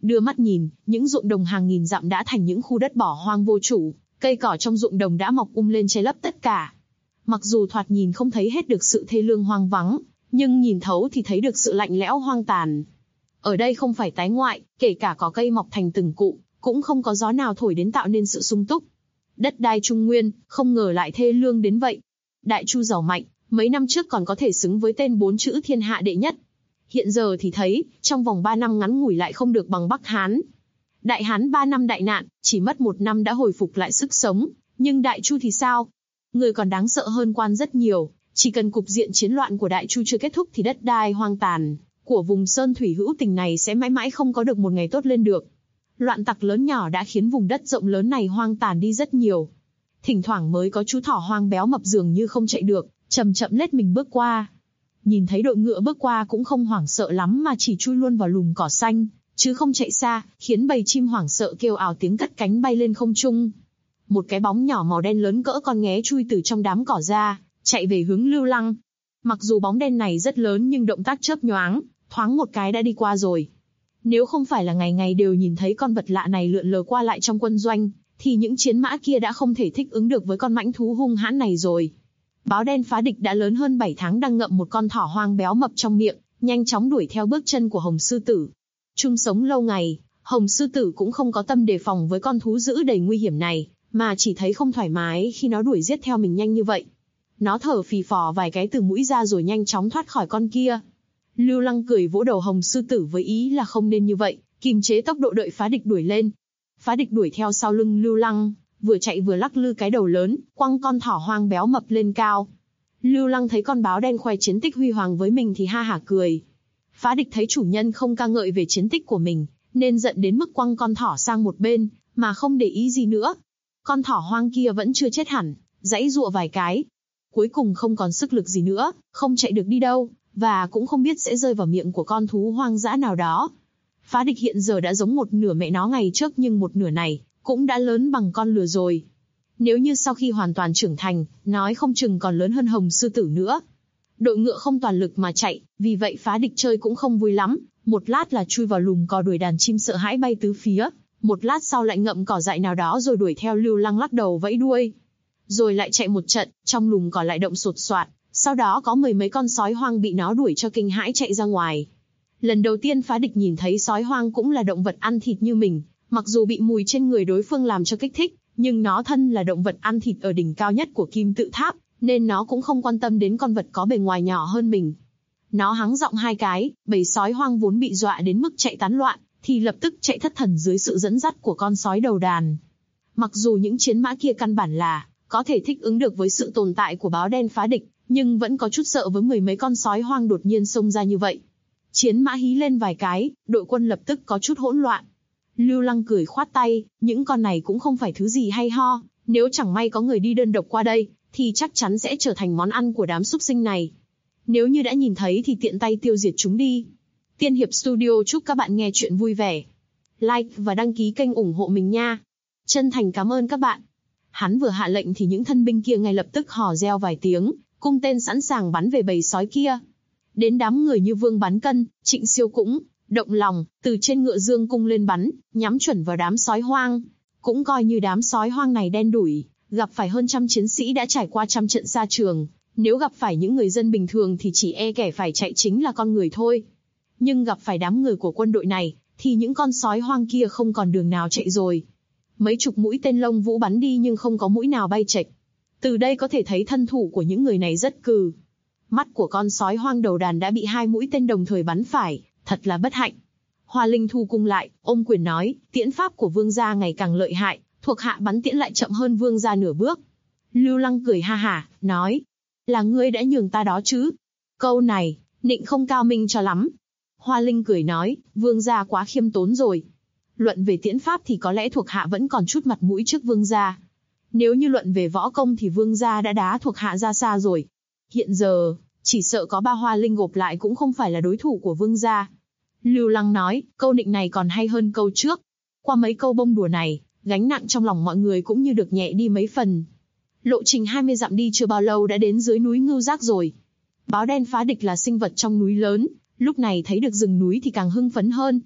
S2: Đưa mắt nhìn, những ruộng đồng hàng nghìn dặm đã thành những khu đất bỏ hoang vô chủ, cây cỏ trong ruộng đồng đã mọc lên che lấp tất cả. Mặc dù thoạt nhìn không thấy hết được sự thê lương hoang vắng, nhưng nhìn thấu thì thấy được sự lạnh lẽo hoang tàn. Ở đây không phải tái ngoại, kể cả có cây mọc thành từng cụm, cũng không có gió nào thổi đến tạo nên sự sung túc. Đất đai Trung Nguyên, không ngờ lại thê lương đến vậy. Đại Chu giàu mạnh, mấy năm trước còn có thể xứng với tên 4 chữ thiên hạ đệ nhất. Hiện giờ thì thấy, trong vòng 3 năm ngắn ngủi lại không được bằng Bắc Hán. Đại Hán 3 năm đại nạn, chỉ mất 1 năm đã hồi phục lại sức sống, nhưng Đại Chu thì sao? Người còn đáng sợ hơn Quan rất nhiều, chỉ cần cục diện chiến loạn của Đại Chu chưa kết thúc thì đất đai hoang tàn của vùng sơn thủy hữu tình này sẽ mãi mãi không có được một ngày tốt lên được. Loạn tặc lớn nhỏ đã khiến vùng đất rộng lớn này hoang tàn đi rất nhiều. Thỉnh thoảng mới có chú thỏ hoang béo mập dường như không chạy được, chậm chậm lết mình bước qua. Nhìn thấy đội ngựa bước qua cũng không hoảng sợ lắm mà chỉ chui luôn vào lùm cỏ xanh, chứ không chạy xa, khiến bầy chim hoảng sợ kêu ào tiếng cất cánh bay lên không trung. Một cái bóng nhỏ màu đen lớn cỡ con nghé chui từ trong đám cỏ ra, chạy về hướng Lưu Lăng. Mặc dù bóng đen này rất lớn nhưng động tác chớp nhoáng, thoáng một cái đã đi qua rồi. Nếu không phải là ngày ngày đều nhìn thấy con vật lạ này lượn lờ qua lại trong quân doanh, thì những chiến mã kia đã không thể thích ứng được với con mãnh thú hung hãn này rồi. Báo đen phá địch đã lớn hơn 7 tháng đang ngậm một con thỏ hoang béo mập trong miệng, nhanh chóng đuổi theo bước chân của Hồng Sư Tử. Chung sống lâu ngày, Hồng Sư Tử cũng không có tâm đề phòng với con thú dữ đầy nguy hiểm này, mà chỉ thấy không thoải mái khi nó đuổi giết theo mình nhanh như vậy. Nó thở phì phò vài cái từ mũi ra rồi nhanh chóng thoát khỏi con kia. Lưu Lăng cười vỗ đầu Hồng Sư Tử với ý là không nên như vậy, kìm chế tốc độ đợi phá địch đuổi lên. Phá địch đuổi theo sau lưng Lưu Lăng, vừa chạy vừa lắc lư cái đầu lớn, quăng con thỏ hoang béo mập lên cao. Lưu Lăng thấy con báo đen khoe chiến tích huy hoàng với mình thì ha hả cười. Phá địch thấy chủ nhân không ca ngợi về chiến tích của mình, nên giận đến mức quăng con thỏ sang một bên, mà không để ý gì nữa. Con thỏ hoang kia vẫn chưa chết hẳn, giãy giụa vài cái. Cuối cùng không còn sức lực gì nữa, không chạy được đi đâu, và cũng không biết sẽ rơi vào miệng của con thú hoang dã nào đó. Phá địch hiện giờ đã giống một nửa mẹ nó ngày trước, nhưng một nửa này cũng đã lớn bằng con lừa rồi. Nếu như sau khi hoàn toàn trưởng thành, nói không chừng còn lớn hơn Hồng Sư Tử nữa. Đội ngựa không toàn lực mà chạy, vì vậy phá địch chơi cũng không vui lắm. Một lát là chui vào lùm cỏ đuổi đàn chim sợ hãi bay tứ phía, một lát sau lại ngậm cỏ dại nào đó rồi đuổi theo Lưu Lăng lắc đầu vẫy đuôi. Rồi lại chạy một trận, trong lùm cỏ lại động sột soạt, sau đó có 10 mấy con sói hoang bị nó đuổi cho kinh hãi chạy ra ngoài. Lần đầu tiên phá địch nhìn thấy sói hoang cũng là động vật ăn thịt như mình, mặc dù bị mùi trên người đối phương làm cho kích thích, nhưng nó thân là động vật ăn thịt ở đỉnh cao nhất của Kim Tự Tháp, nên nó cũng không quan tâm đến con vật có bề ngoài nhỏ hơn mình. Nó hắng giọng hai cái, bầy sói hoang vốn bị dọa đến mức chạy tán loạn, thì lập tức chạy thất thần dưới sự dẫn dắt của con sói đầu đàn. Mặc dù những chiến mã kia căn bản là có thể thích ứng được với sự tồn tại của báo đen phá địch, nhưng vẫn có chút sợ với 10 mấy con sói hoang đột nhiên xông ra như vậy. Chiến mã hí lên vài cái, đội quân lập tức có chút hỗn loạn. Lưu Lăng cười khoát tay, những con này cũng không phải thứ gì hay ho, nếu chẳng may có người đi đơn độc qua đây, thì chắc chắn sẽ trở thành món ăn của đám súc sinh này. Nếu như đã nhìn thấy thì tiện tay tiêu diệt chúng đi. Tiên Hiệp Studio chúc các bạn nghe chuyện vui vẻ. Like và đăng ký kênh ủng hộ mình nha. Chân thành cảm ơn các bạn. Hắn vừa hạ lệnh thì những thân binh kia ngay lập tức hò reo vài tiếng, cung tên sẵn sàng bắn về bầy sói kia. Đến đám người như Vương Bán Cân, Trịnh Siêu cũng động lòng, từ trên ngựa dương cung lên bắn, nhắm chuẩn vào đám sói hoang. Cũng coi như đám sói hoang này đen đủi, gặp phải hơn trăm chiến sĩ đã trải qua trăm trận xa trường, nếu gặp phải những người dân bình thường thì chỉ e kẻ phải chạy chính là con người thôi. Nhưng gặp phải đám người của quân đội này, thì những con sói hoang kia không còn đường nào chạy rồi. Mấy chục mũi tên lông vũ bắn đi nhưng không có mũi nào bay chệch. Từ đây có thể thấy thân thủ của những người này rất cừ. Mắt của con sói hoang đầu đàn đã bị 2 mũi tên đồng thời bắn phải, thật là bất hạnh. Hoa Linh thu cung lại, ôm quyền nói, tiễn pháp của vương gia ngày càng lợi hại, thuộc hạ bắn tiễn lại chậm hơn vương gia nửa bước. Lưu Lăng cười ha hả, nói, là ngươi đã nhường ta đó chứ? Câu này, nịnh không cao minh cho lắm. Hoa Linh cười nói, vương gia quá khiêm tốn rồi. Luận về tiễn pháp thì có lẽ thuộc hạ vẫn còn chút mặt mũi trước vương gia. Nếu như luận về võ công thì vương gia đã đá thuộc hạ ra xa rồi. Hiện giờ, chỉ sợ có 3 Hoa Linh gộp lại cũng không phải là đối thủ của vương gia. Lưu Lăng nói, câu nịnh này còn hay hơn câu trước. Qua mấy câu bông đùa này, gánh nặng trong lòng mọi người cũng như được nhẹ đi mấy phần. Lộ trình 20 dặm đi chưa bao lâu đã đến dưới núi Ngưu Giác rồi. Báo đen phá địch là sinh vật trong núi lớn, lúc này thấy được rừng núi thì càng hưng phấn hơn.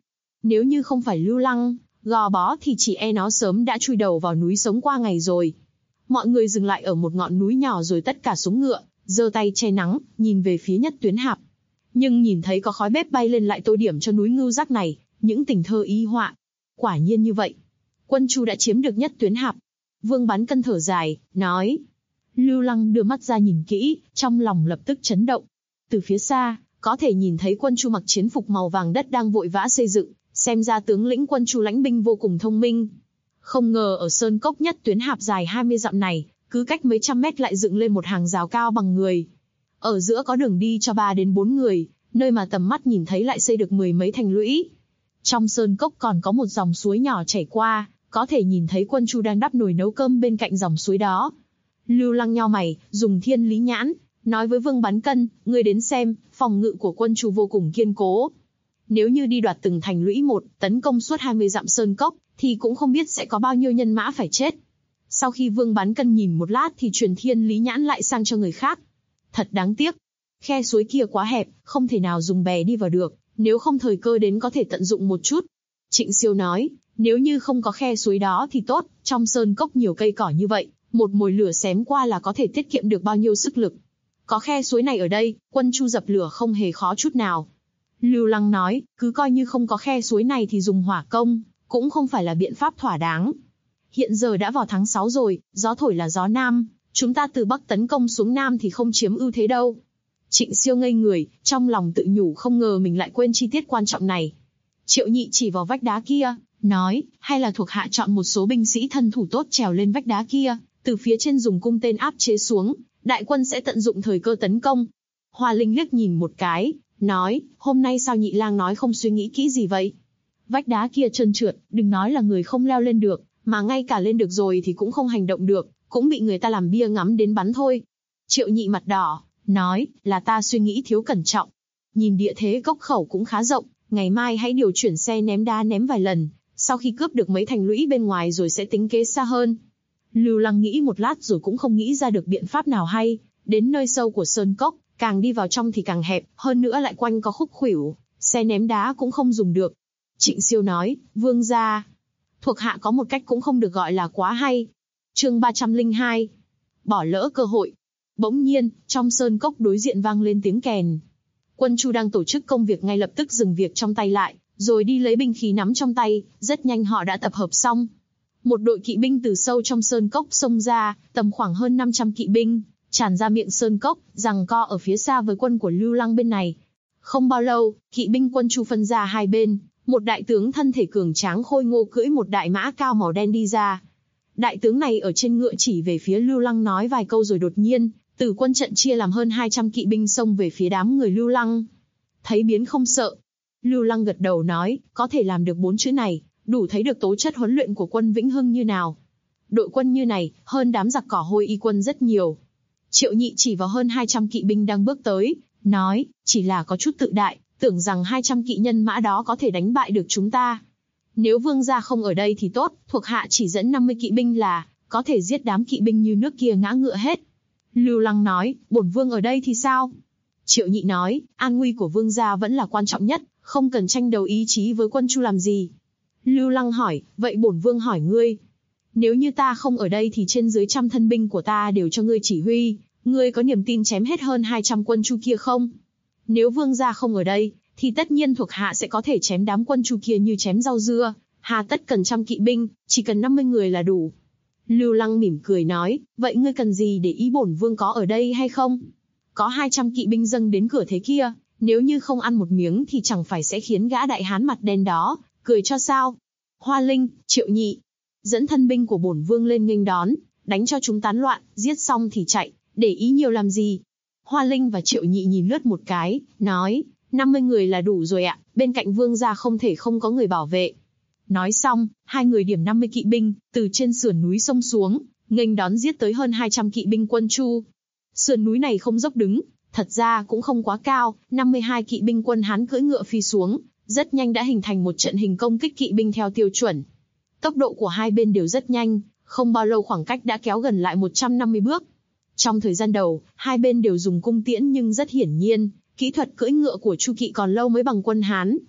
S2: Nếu như không phải Lưu Lăng, gò bó thì chỉ e nó sớm đã chui đầu vào núi sống qua ngày rồi. Mọi người dừng lại ở một ngọn núi nhỏ rồi tất cả xuống ngựa, giơ tay che nắng, nhìn về phía Nhất Tuyến Hạp. Nhưng nhìn thấy có khói bếp bay lên lại tô điểm cho núi Ngưu Giác này, những tình thơ y họa. Quả nhiên như vậy. Quân Chu đã chiếm được Nhất Tuyến Hạp. Vương Bán Cân thở dài, nói. Lưu Lăng đưa mắt ra nhìn kỹ, trong lòng lập tức chấn động. Từ phía xa, có thể nhìn thấy Quân Chu mặc chiến phục màu vàng đất đang vội vã xây dựng, xem ra tướng lĩnh Quân Chu lãnh binh vô cùng thông minh. Không ngờ ở sơn cốc Nhất Tuyến Hạp dài 20 dặm này, cứ cách mấy trăm mét lại dựng lên một hàng rào cao bằng người. Ở giữa có đường đi cho 3 đến 4 người, nơi mà tầm mắt nhìn thấy lại xây được 10 mấy thành lũy. Trong sơn cốc còn có một dòng suối nhỏ chảy qua, có thể nhìn thấy Quân Chu đang đắp nồi nấu cơm bên cạnh dòng suối đó. Lưu Lăng nhao mày, dùng thiên lý nhãn, nói với Vương Bán Cân, ngươi đến xem, phòng ngự của Quân Chu vô cùng kiên cố. Nếu như đi đoạt từng thành lũy một, tấn công suốt 20 dặm sơn cốc, thì cũng không biết sẽ có bao nhiêu nhân mã phải chết. Sau khi Vương Bán Cân nhìn một lát thì truyền thiên lý nhãn lại sang cho người khác. Thật đáng tiếc. Khe suối kia quá hẹp, không thể nào dùng bè đi vào được, nếu không thời cơ đến có thể tận dụng một chút. Trịnh Siêu nói, nếu như không có khe suối đó thì tốt, trong sơn cốc nhiều cây cỏ như vậy, một mồi lửa xém qua là có thể tiết kiệm được bao nhiêu sức lực. Có khe suối này ở đây, Quân Chu dập lửa không hề khó chút nào. Lưu Lăng nói, cứ coi như không có khe suối này thì dùng hỏa công, cũng không phải là biện pháp thỏa đáng. Hiện giờ đã vào tháng 6 rồi, gió thổi là gió Nam, chúng ta từ Bắc tấn công xuống Nam thì không chiếm ưu thế đâu. Trịnh Siêu ngây người, trong lòng tự nhủ không ngờ mình lại quên chi tiết quan trọng này. Triệu Nhị chỉ vào vách đá kia, nói, hay là thuộc hạ chọn một số binh sĩ thân thủ tốt trèo lên vách đá kia, từ phía trên dùng cung tên áp chế xuống, đại quân sẽ tận dụng thời cơ tấn công. Hoa Linh liếc nhìn một cái, nói, hôm nay sao Nhị lang nói không suy nghĩ kỹ gì vậy? Vách đá kia trơn trượt, đừng nói là người không leo lên được, mà ngay cả lên được rồi thì cũng không hành động được, cũng bị người ta làm bia ngắm đến bắn thôi. Triệu Nhị mặt đỏ, nói, là ta suy nghĩ thiếu cẩn trọng. Nhìn địa thế cốc khẩu cũng khá rộng, ngày mai hãy điều chuyển xe ném đá ném vài lần, sau khi cướp được mấy thành lũy bên ngoài rồi sẽ tính kế xa hơn. Lưu Lăng nghĩ một lát rồi cũng không nghĩ ra được biện pháp nào hay, đến nơi sâu của sơn cốc, càng đi vào trong thì càng hẹp, hơn nữa lại quanh có khúc khuỷu, xe ném đá cũng không dùng được. Trịnh Siêu nói, vương gia, thuộc hạ có một cách cũng không được gọi là quá hay. Chương 302, bỏ lỡ cơ hội. Bỗng nhiên, trong sơn cốc đối diện vang lên tiếng kèn. Quân Chu đang tổ chức công việc ngay lập tức dừng việc trong tay lại, rồi đi lấy binh khí nắm trong tay, rất nhanh họ đã tập hợp xong. Một đội kỵ binh từ sâu trong sơn cốc xông ra, tầm khoảng hơn 500 kỵ binh, tràn ra miệng sơn cốc, giằng co ở phía xa với quân của Lưu Lăng bên này. Không bao lâu, kỵ binh Quân Chu phân ra hai bên, một đại tướng thân thể cường tráng khôi ngô cưỡi một đại mã cao màu đen đi ra. Đại tướng này ở trên ngựa chỉ về phía Lưu Lăng nói vài câu rồi đột nhiên, Tử quân trận chia làm hơn 200 kỵ binh xông về phía đám người Lưu Lăng. Thấy biến không sợ. Lưu Lăng gật đầu nói, có thể làm được 4 chữ này, đủ thấy được tố chất huấn luyện của quân Vĩnh Hưng như nào. Đội quân như này, hơn đám giặc cỏ hôi y quân rất nhiều. Triệu Nhị chỉ vào hơn 200 kỵ binh đang bước tới, nói, chỉ là có chút tự đại, tưởng rằng 200 kỵ nhân mã đó có thể đánh bại được chúng ta. Nếu vương gia không ở đây thì tốt, thuộc hạ chỉ dẫn 50 kỵ binh là có thể giết đám kỵ binh như nước kia ngã ngựa hết. Lưu Lăng nói, bổn vương ở đây thì sao? Triệu Nhị nói, an nguy của vương gia vẫn là quan trọng nhất, không cần tranh đấu ý chí với Quân Chu làm gì. Lưu Lăng hỏi, vậy bổn vương hỏi ngươi, nếu như ta không ở đây thì trên dưới 100 thân binh của ta đều cho ngươi chỉ huy, ngươi có niềm tin chém hết hơn 200 Quân Chu kia không? Nếu vương gia không ở đây, thì tất nhiên thuộc hạ sẽ có thể chém đám Quân Chu kia như chém rau dưa, hà tất cần 100 kỵ binh, chỉ cần 50 người là đủ. Lưu Lăng mỉm cười nói, vậy ngươi cần gì để ý bổn vương có ở đây hay không? Có 200 kỵ binh dâng đến cửa thế kia, nếu như không ăn một miếng thì chẳng phải sẽ khiến gã đại hán mặt đen đó cười cho sao? Hoa Linh, Triệu Nhị, dẫn thân binh của bổn vương lên nghênh đón, đánh cho chúng tán loạn, giết xong thì chạy, để ý nhiều làm gì? Hoa Linh và Triệu Nhị nhìn lướt một cái, nói, 50 người là đủ rồi ạ, bên cạnh vương gia không thể không có người bảo vệ. Nói xong, hai người điểm 50 kỵ binh, từ trên sườn núi xông xuống, nghênh đón giết tới hơn 200 kỵ binh Quân Chu. Sườn núi này không dốc đứng, thật ra cũng không quá cao, 52 kỵ binh quân Hán cưỡi ngựa phi xuống, rất nhanh đã hình thành một trận hình công kích kỵ binh theo tiêu chuẩn. Tốc độ của hai bên đều rất nhanh, không bao lâu khoảng cách đã kéo gần lại 150 bước. Trong thời gian đầu, hai bên đều dùng cung tiễn nhưng rất hiển nhiên, kỹ thuật cưỡi ngựa của Chu kỵ còn lâu mới bằng quân Hán.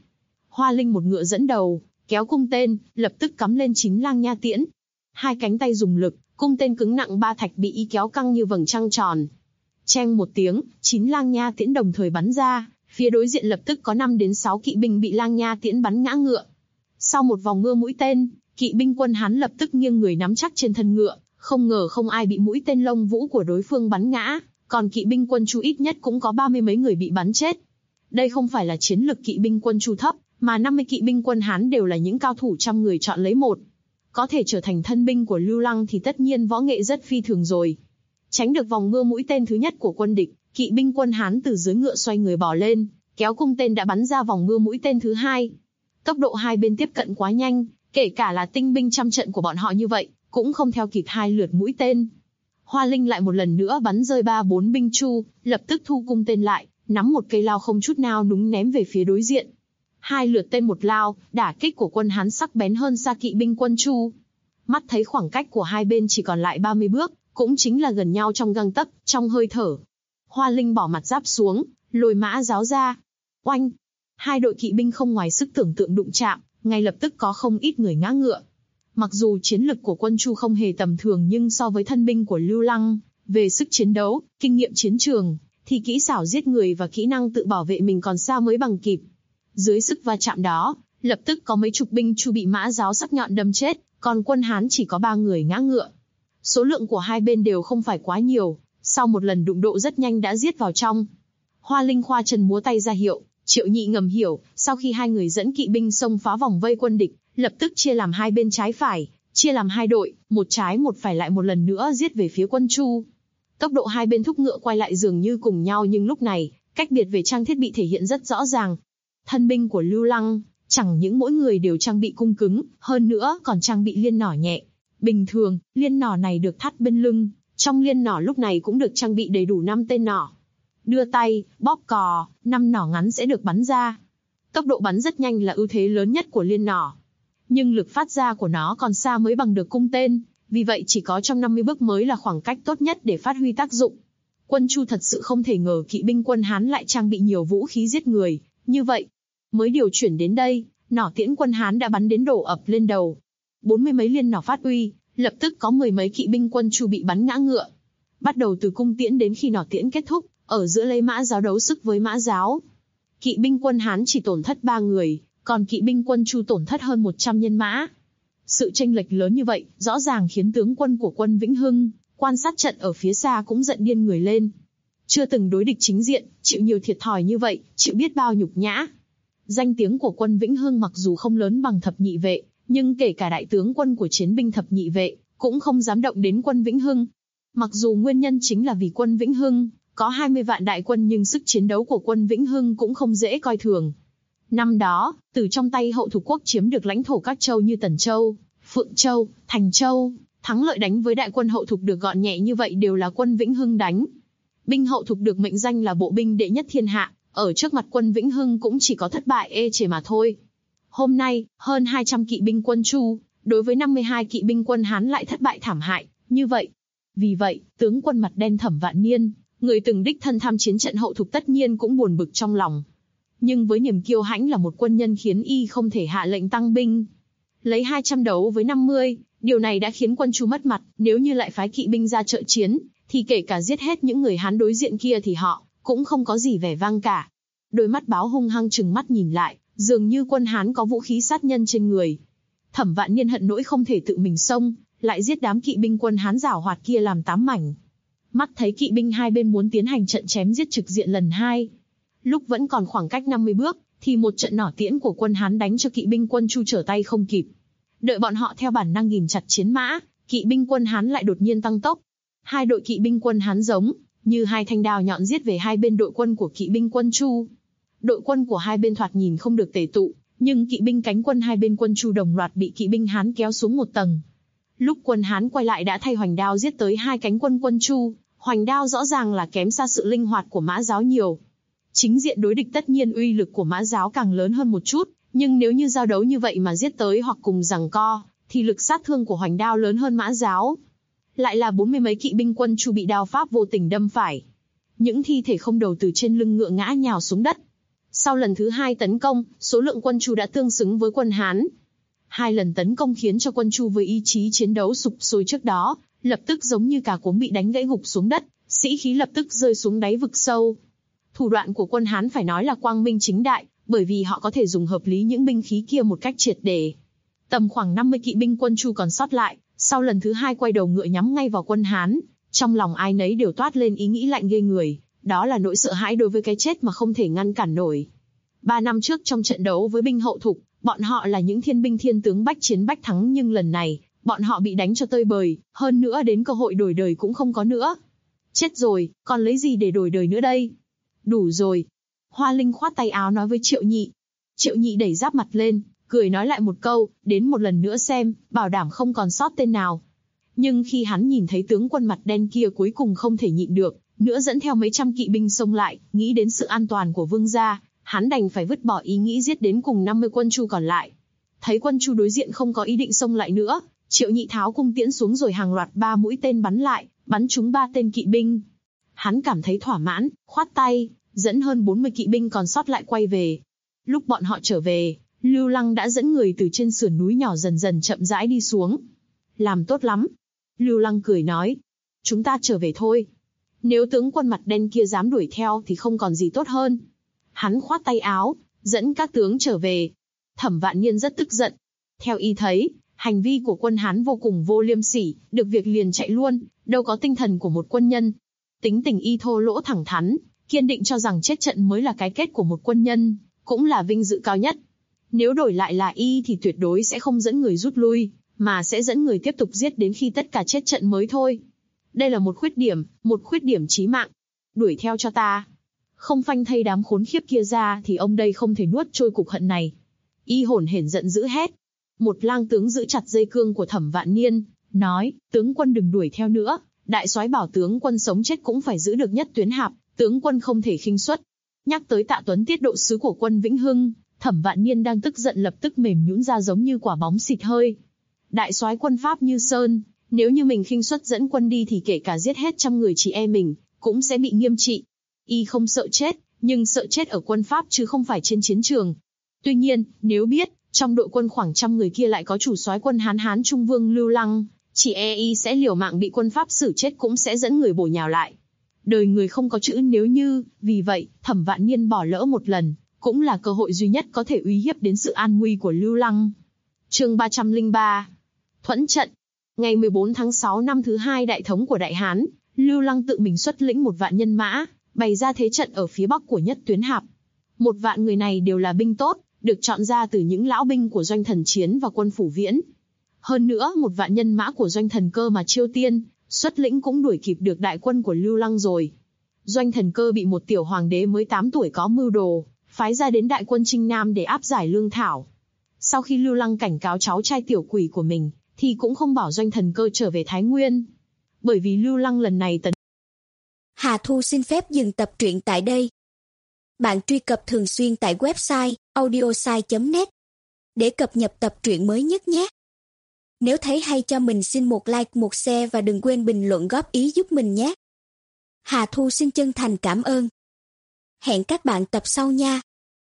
S2: Hoa Linh một ngựa dẫn đầu, kéo cung tên, lập tức cắm lên 9 lang nha tiễn. Hai cánh tay dùng lực, cung tên cứng nặng 3 thạch bị y kéo căng như vầng trăng tròn. Cheng một tiếng, 9 lang nha tiễn đồng thời bắn ra, phía đối diện lập tức có 5 đến 6 kỵ binh bị lang nha tiễn bắn ngã ngựa. Sau một vòng mưa mũi tên, kỵ binh quân Hán lập tức nghiêng người nắm chắc trên thân ngựa, không ngờ không ai bị mũi tên lông vũ của đối phương bắn ngã, còn kỵ binh quân Chu ít nhất cũng có 30 mấy người bị bắn chết. Đây không phải là chiến lực kỵ binh quân Chu thấp, mà 50 kỵ binh quân Hán đều là những cao thủ trăm người chọn lấy một. Có thể trở thành thân binh của Lưu Lăng thì tất nhiên võ nghệ rất phi thường rồi. Tránh được vòng mưa mũi tên thứ nhất của quân địch, kỵ binh quân Hán từ dưới ngựa xoay người bỏ lên, kéo cung tên đã bắn ra vòng mưa mũi tên thứ hai. Tốc độ hai bên tiếp cận quá nhanh, kể cả là tinh binh trăm trận của bọn họ như vậy, cũng không theo kịp 2 lượt mũi tên. Hoa Linh lại một lần nữa bắn rơi 3-4 binh Chu, lập tức thu cung tên lại, nắm một cây lao không chút nào núng ném về phía đối diện. 2 lượt tên một lao, đả kích của quân Hán sắc bén hơn xa kỵ binh quân Chu. Mắt thấy khoảng cách của hai bên chỉ còn lại 30 bước, cũng chính là gần nhau trong gang tấc, trong hơi thở. Hoa Linh bỏ mặt giáp xuống, lôi mã giáo ra. Oanh! 2 đội kỵ binh không ngoài sức tưởng tượng đụng chạm, ngay lập tức có không ít người ngã ngựa. Mặc dù chiến lực của quân Chu không hề tầm thường nhưng so với thân binh của Lưu Lăng, về sức chiến đấu, kinh nghiệm chiến trường, thì kỹ xảo giết người và kỹ năng tự bảo vệ mình còn xa mới bằng kịp. Dưới sức va chạm đó, lập tức có mấy chục binh Chu bị mã giáo sắc nhọn đâm chết, còn quân Hán chỉ có 3 người ngã ngựa. Số lượng của hai bên đều không phải quá nhiều, sau một lần đụng độ rất nhanh đã giết vào trong. Hoa Linh khoa chân múa tay ra hiệu, Triệu Nhị ngầm hiểu, sau khi hai người dẫn kỵ binh xông phá vòng vây quân địch, lập tức chia làm hai bên trái phải, chia làm 2 đội, một trái một phải lại một lần nữa giết về phía quân Chu. Tốc độ hai bên thúc ngựa quay lại dường như cùng nhau nhưng lúc này, cách biệt về trang thiết bị thể hiện rất rõ ràng. Thân binh của Lưu Lăng, chẳng những mỗi người đều trang bị cung cứng, hơn nữa còn trang bị liên nỏ nhẹ. Bình thường, liên nỏ này được thắt bên lưng, trong liên nỏ lúc này cũng được trang bị đầy đủ 5 tên nỏ. Đưa tay, bóp cò, 5 nỏ ngắn sẽ được bắn ra. Tốc độ bắn rất nhanh là ưu thế lớn nhất của liên nỏ. Nhưng lực phát ra của nó còn xa mới bằng được cung tên, vì vậy chỉ có trong 50 bước mới là khoảng cách tốt nhất để phát huy tác dụng. Quân Chu thật sự không thể ngờ kỵ binh quân Hán lại trang bị nhiều vũ khí giết người, như vậy. Mới điều chuyển đến đây, nỏ tiễn quân Hán đã bắn đến đổ ập lên đầu. 40 mấy liên nỏ phát uy, lập tức có 10 mấy kỵ binh quân Chu bị bắn ngã ngựa. Bắt đầu từ cung tiễn đến khi nỏ tiễn kết thúc, ở giữa lấy mã giáo đấu sức với mã giáo. Kỵ binh quân Hán chỉ tổn thất 3 người, còn kỵ binh quân Chu tổn thất hơn 100 nhân mã. Sự chênh lệch lớn như vậy, rõ ràng khiến tướng quân của quân Vĩnh Hưng, quan sát trận ở phía xa cũng giận điên người lên. Chưa từng đối địch chính diện, chịu nhiều thiệt thòi như vậy, chịu biết bao nhục nhã. Danh tiếng của quân Vĩnh Hưng mặc dù không lớn bằng thập nhị vệ, nhưng kể cả đại tướng quân của chiến binh thập nhị vệ, cũng không dám động đến quân Vĩnh Hưng. Mặc dù nguyên nhân chính là vì quân Vĩnh Hưng có 20 vạn đại quân nhưng sức chiến đấu của quân Vĩnh Hưng cũng không dễ coi thường. Năm đó, từ trong tay Hậu Thục quốc chiếm được lãnh thổ các châu như Tần Châu, Phượng Châu, Thành Châu, thắng lợi đánh với đại quân Hậu Thục được gọn nhẹ như vậy đều là quân Vĩnh Hưng đánh. Binh Hậu Thục được mệnh danh là bộ binh đệ nhất thiên hạ, ở trước mặt quân Vĩnh Hưng cũng chỉ có thất bại ê chề mà thôi. Hôm nay, hơn 200 kỵ binh quân Chu, đối với 52 kỵ binh quân Hán lại thất bại thảm hại, như vậy. Vì vậy, tướng quân mặt đen Thẩm Vạn Niên, người từng đích thân tham chiến trận Hậu Thục tất nhiên cũng buồn bực trong lòng. Nhưng với niềm kiêu hãnh là một quân nhân khiến y không thể hạ lệnh tăng binh. Lấy 200 đấu với 50, điều này đã khiến quân Chu mất mặt, nếu như lại phái kỵ binh ra trợ chiến, thì kể cả giết hết những người Hán đối diện kia thì họ cũng không có gì vẻ vang cả. Đôi mắt báo hung hăng trừng mắt nhìn lại, dường như quân Hán có vũ khí sát nhân trên người. Thẩm Vạn Niên hận nỗi không thể tự mình xông, lại giết đám kỵ binh quân Hán giảo hoạt kia làm 8 mảnh. Mắt thấy kỵ binh hai bên muốn tiến hành trận chém giết trực diện lần 2. Lúc vẫn còn khoảng cách 50 bước, thì một trận nỏ tiễn của quân Hán đánh cho kỵ binh quân Chu trở tay không kịp. Đợi bọn họ theo bản năng ghìm chặt chiến mã, kỵ binh quân Hán lại đột nhiên tăng tốc. 2 đội kỵ binh quân Hán giống như 2 thanh đao nhọn giết về hai bên đội quân của kỵ binh quân Chu. Đội quân của hai bên thoạt nhìn không được tề tụ, nhưng kỵ binh cánh quân hai bên quân Chu đồng loạt bị kỵ binh Hán kéo xuống một tầng. Lúc quân Hán quay lại đã thay hoành đao giết tới 2 cánh quân quân Chu, hoành đao rõ ràng là kém xa sự linh hoạt của mã giáo nhiều. Chính diện đối địch tất nhiên uy lực của mã giáo càng lớn hơn một chút, nhưng nếu như giao đấu như vậy mà giết tới hoặc cùng giằng co, thì lực sát thương của hoành đao lớn hơn mã giáo. Lại là 40 mấy kỵ binh quân Chu bị đao pháp vô tình đâm phải. Những thi thể không đầu từ trên lưng ngựa ngã nhào xuống đất. Sau lần thứ 2 tấn công, số lượng quân Chu đã tương xứng với quân Hán. 2 lần tấn công khiến cho quân Chu với ý chí chiến đấu sụp sôi trước đó, lập tức giống như cả cuống bị đánh gãy gục xuống đất, sĩ khí lập tức rơi xuống đáy vực sâu. Thủ đoạn của quân Hán phải nói là quang minh chính đại, bởi vì họ có thể dùng hợp lý những binh khí kia một cách triệt để. Tầm khoảng 50 kỵ binh quân Chu còn sót lại, sau lần thứ 2 quay đầu ngựa nhắm ngay vào quân Hán, trong lòng ai nấy đều toát lên ý nghĩ lạnh ghê người, đó là nỗi sợ hãi đối với cái chết mà không thể ngăn cản nổi. 3 năm trước trong trận đấu với binh Hậu Thục, bọn họ là những thiên binh thiên tướng bách chiến bách thắng, nhưng lần này, bọn họ bị đánh cho tơi bời, hơn nữa đến cơ hội đổi đời cũng không có nữa. Chết rồi, còn lấy gì để đổi đời nữa đây? Đủ rồi. Hoa Linh khoát tay áo nói với Triệu Nhị. Triệu Nhị đẩy giáp mặt lên, cười nói lại một câu, đến một lần nữa xem, bảo đảm không còn sót tên nào. Nhưng khi hắn nhìn thấy tướng quân mặt đen kia cuối cùng không thể nhịn được, nữa dẫn theo mấy trăm kỵ binh xông lại, nghĩ đến sự an toàn của vương gia, hắn đành phải vứt bỏ ý nghĩ giết đến cùng 50 quân Chu còn lại. Thấy quân Chu đối diện không có ý định xông lại nữa, Triệu Nhị tháo cung tiễn xuống rồi hàng loạt 3 mũi tên bắn lại, bắn trúng 3 tên kỵ binh. Hắn cảm thấy thỏa mãn, khoát tay, dẫn hơn 40 kỵ binh còn sót lại quay về. Lúc bọn họ trở về, Lưu Lăng đã dẫn người từ trên sườn núi nhỏ dần dần chậm rãi đi xuống. Làm tốt lắm. Lưu Lăng cười nói. Chúng ta trở về thôi. Nếu tướng quân mặt đen kia dám đuổi theo thì không còn gì tốt hơn. Hắn khoát tay áo, dẫn các tướng trở về. Thẩm Vạn Niên rất tức giận. Theo y thấy, hành vi của quân Hán vô cùng vô liêm sỉ, được việc liền chạy luôn, đâu có tinh thần của một quân nhân. Tính tình y thô lỗ thẳng thắn, kiên định cho rằng chết trận mới là cái kết của một quân nhân, cũng là vinh dự cao nhất. Nếu đổi lại là y thì tuyệt đối sẽ không dẫn người rút lui, mà sẽ dẫn người tiếp tục giết đến khi tất cả chết trận mới thôi. Đây là một khuyết điểm chí mạng. Đuổi theo cho ta. Không phanh thây đám khốn khiếp kia ra thì ông đây không thể nuốt trôi cục hận này. Y hổn hển giận dữ hét. Một lang tướng giữ chặt dây cương của Thẩm Vạn Niên, nói, tướng quân đừng đuổi theo nữa, đại soái bảo tướng quân sống chết cũng phải giữ được Nhất Tuyến Hạp, tướng quân không thể khinh suất. Nhắc tới Tạ Tuấn tiết độ sứ của quân Vĩnh Hưng, Thẩm Vạn Niên đang tức giận lập tức mềm nhũn ra giống như quả bóng xịt hơi. Đại soái quân Pháp Như Sơn, nếu như mình khinh suất dẫn quân đi thì kể cả giết hết trăm người chị em mình, cũng sẽ bị nghiêm trị. Y không sợ chết, nhưng sợ chết ở quân Pháp chứ không phải trên chiến trường. Tuy nhiên, nếu biết, trong đội quân khoảng trăm người kia lại có chủ soái quân Hán Trung Vương Lưu Lăng, chỉ y sẽ liều mạng bị quân Pháp xử chết cũng sẽ dẫn người bổ nhào lại. Đời người không có chữ nếu như, vì vậy, Thẩm Vạn Niên bỏ lỡ một lần, cũng là cơ hội duy nhất có thể uy hiếp đến sự an nguy của Lưu Lăng. Chương 303. Thuẫn trận. Ngày 14 tháng 6 năm thứ 2 đại thống của Đại Hán, Lưu Lăng tự mình xuất lĩnh 1 vạn nhân mã, bày ra thế trận ở phía bắc của Nhất Tuyến Hạp. 1 vạn người này đều là binh tốt, được chọn ra từ những lão binh của Doanh Thần Chiến và quân Phủ Viễn. Hơn nữa 1 vạn nhân mã của Doanh Thần Cơ mà Chiêu Tiên xuất lĩnh cũng đuổi kịp được đại quân của Lưu Lăng rồi. Doanh Thần Cơ bị một tiểu hoàng đế mới 8 tuổi có mưu đồ, phái ra đến đại quân Trinh Nam để áp giải lương thảo. Sau khi Lưu Lăng cảnh cáo cháu trai tiểu quỷ của mình, thì cũng không bảo Doanh Thần Cơ trở về Thái Nguyên. Bởi vì Lưu Lăng lần này
S3: Hà Thu xin phép dừng tập truyện tại đây. Bạn truy cập thường xuyên tại website audiosai.net để cập nhật tập truyện mới nhất nhé. Nếu thấy hay cho mình xin một like, một share và đừng quên bình luận góp ý giúp mình nhé. Hà Thu xin chân thành cảm ơn. Hẹn các bạn tập sau nha.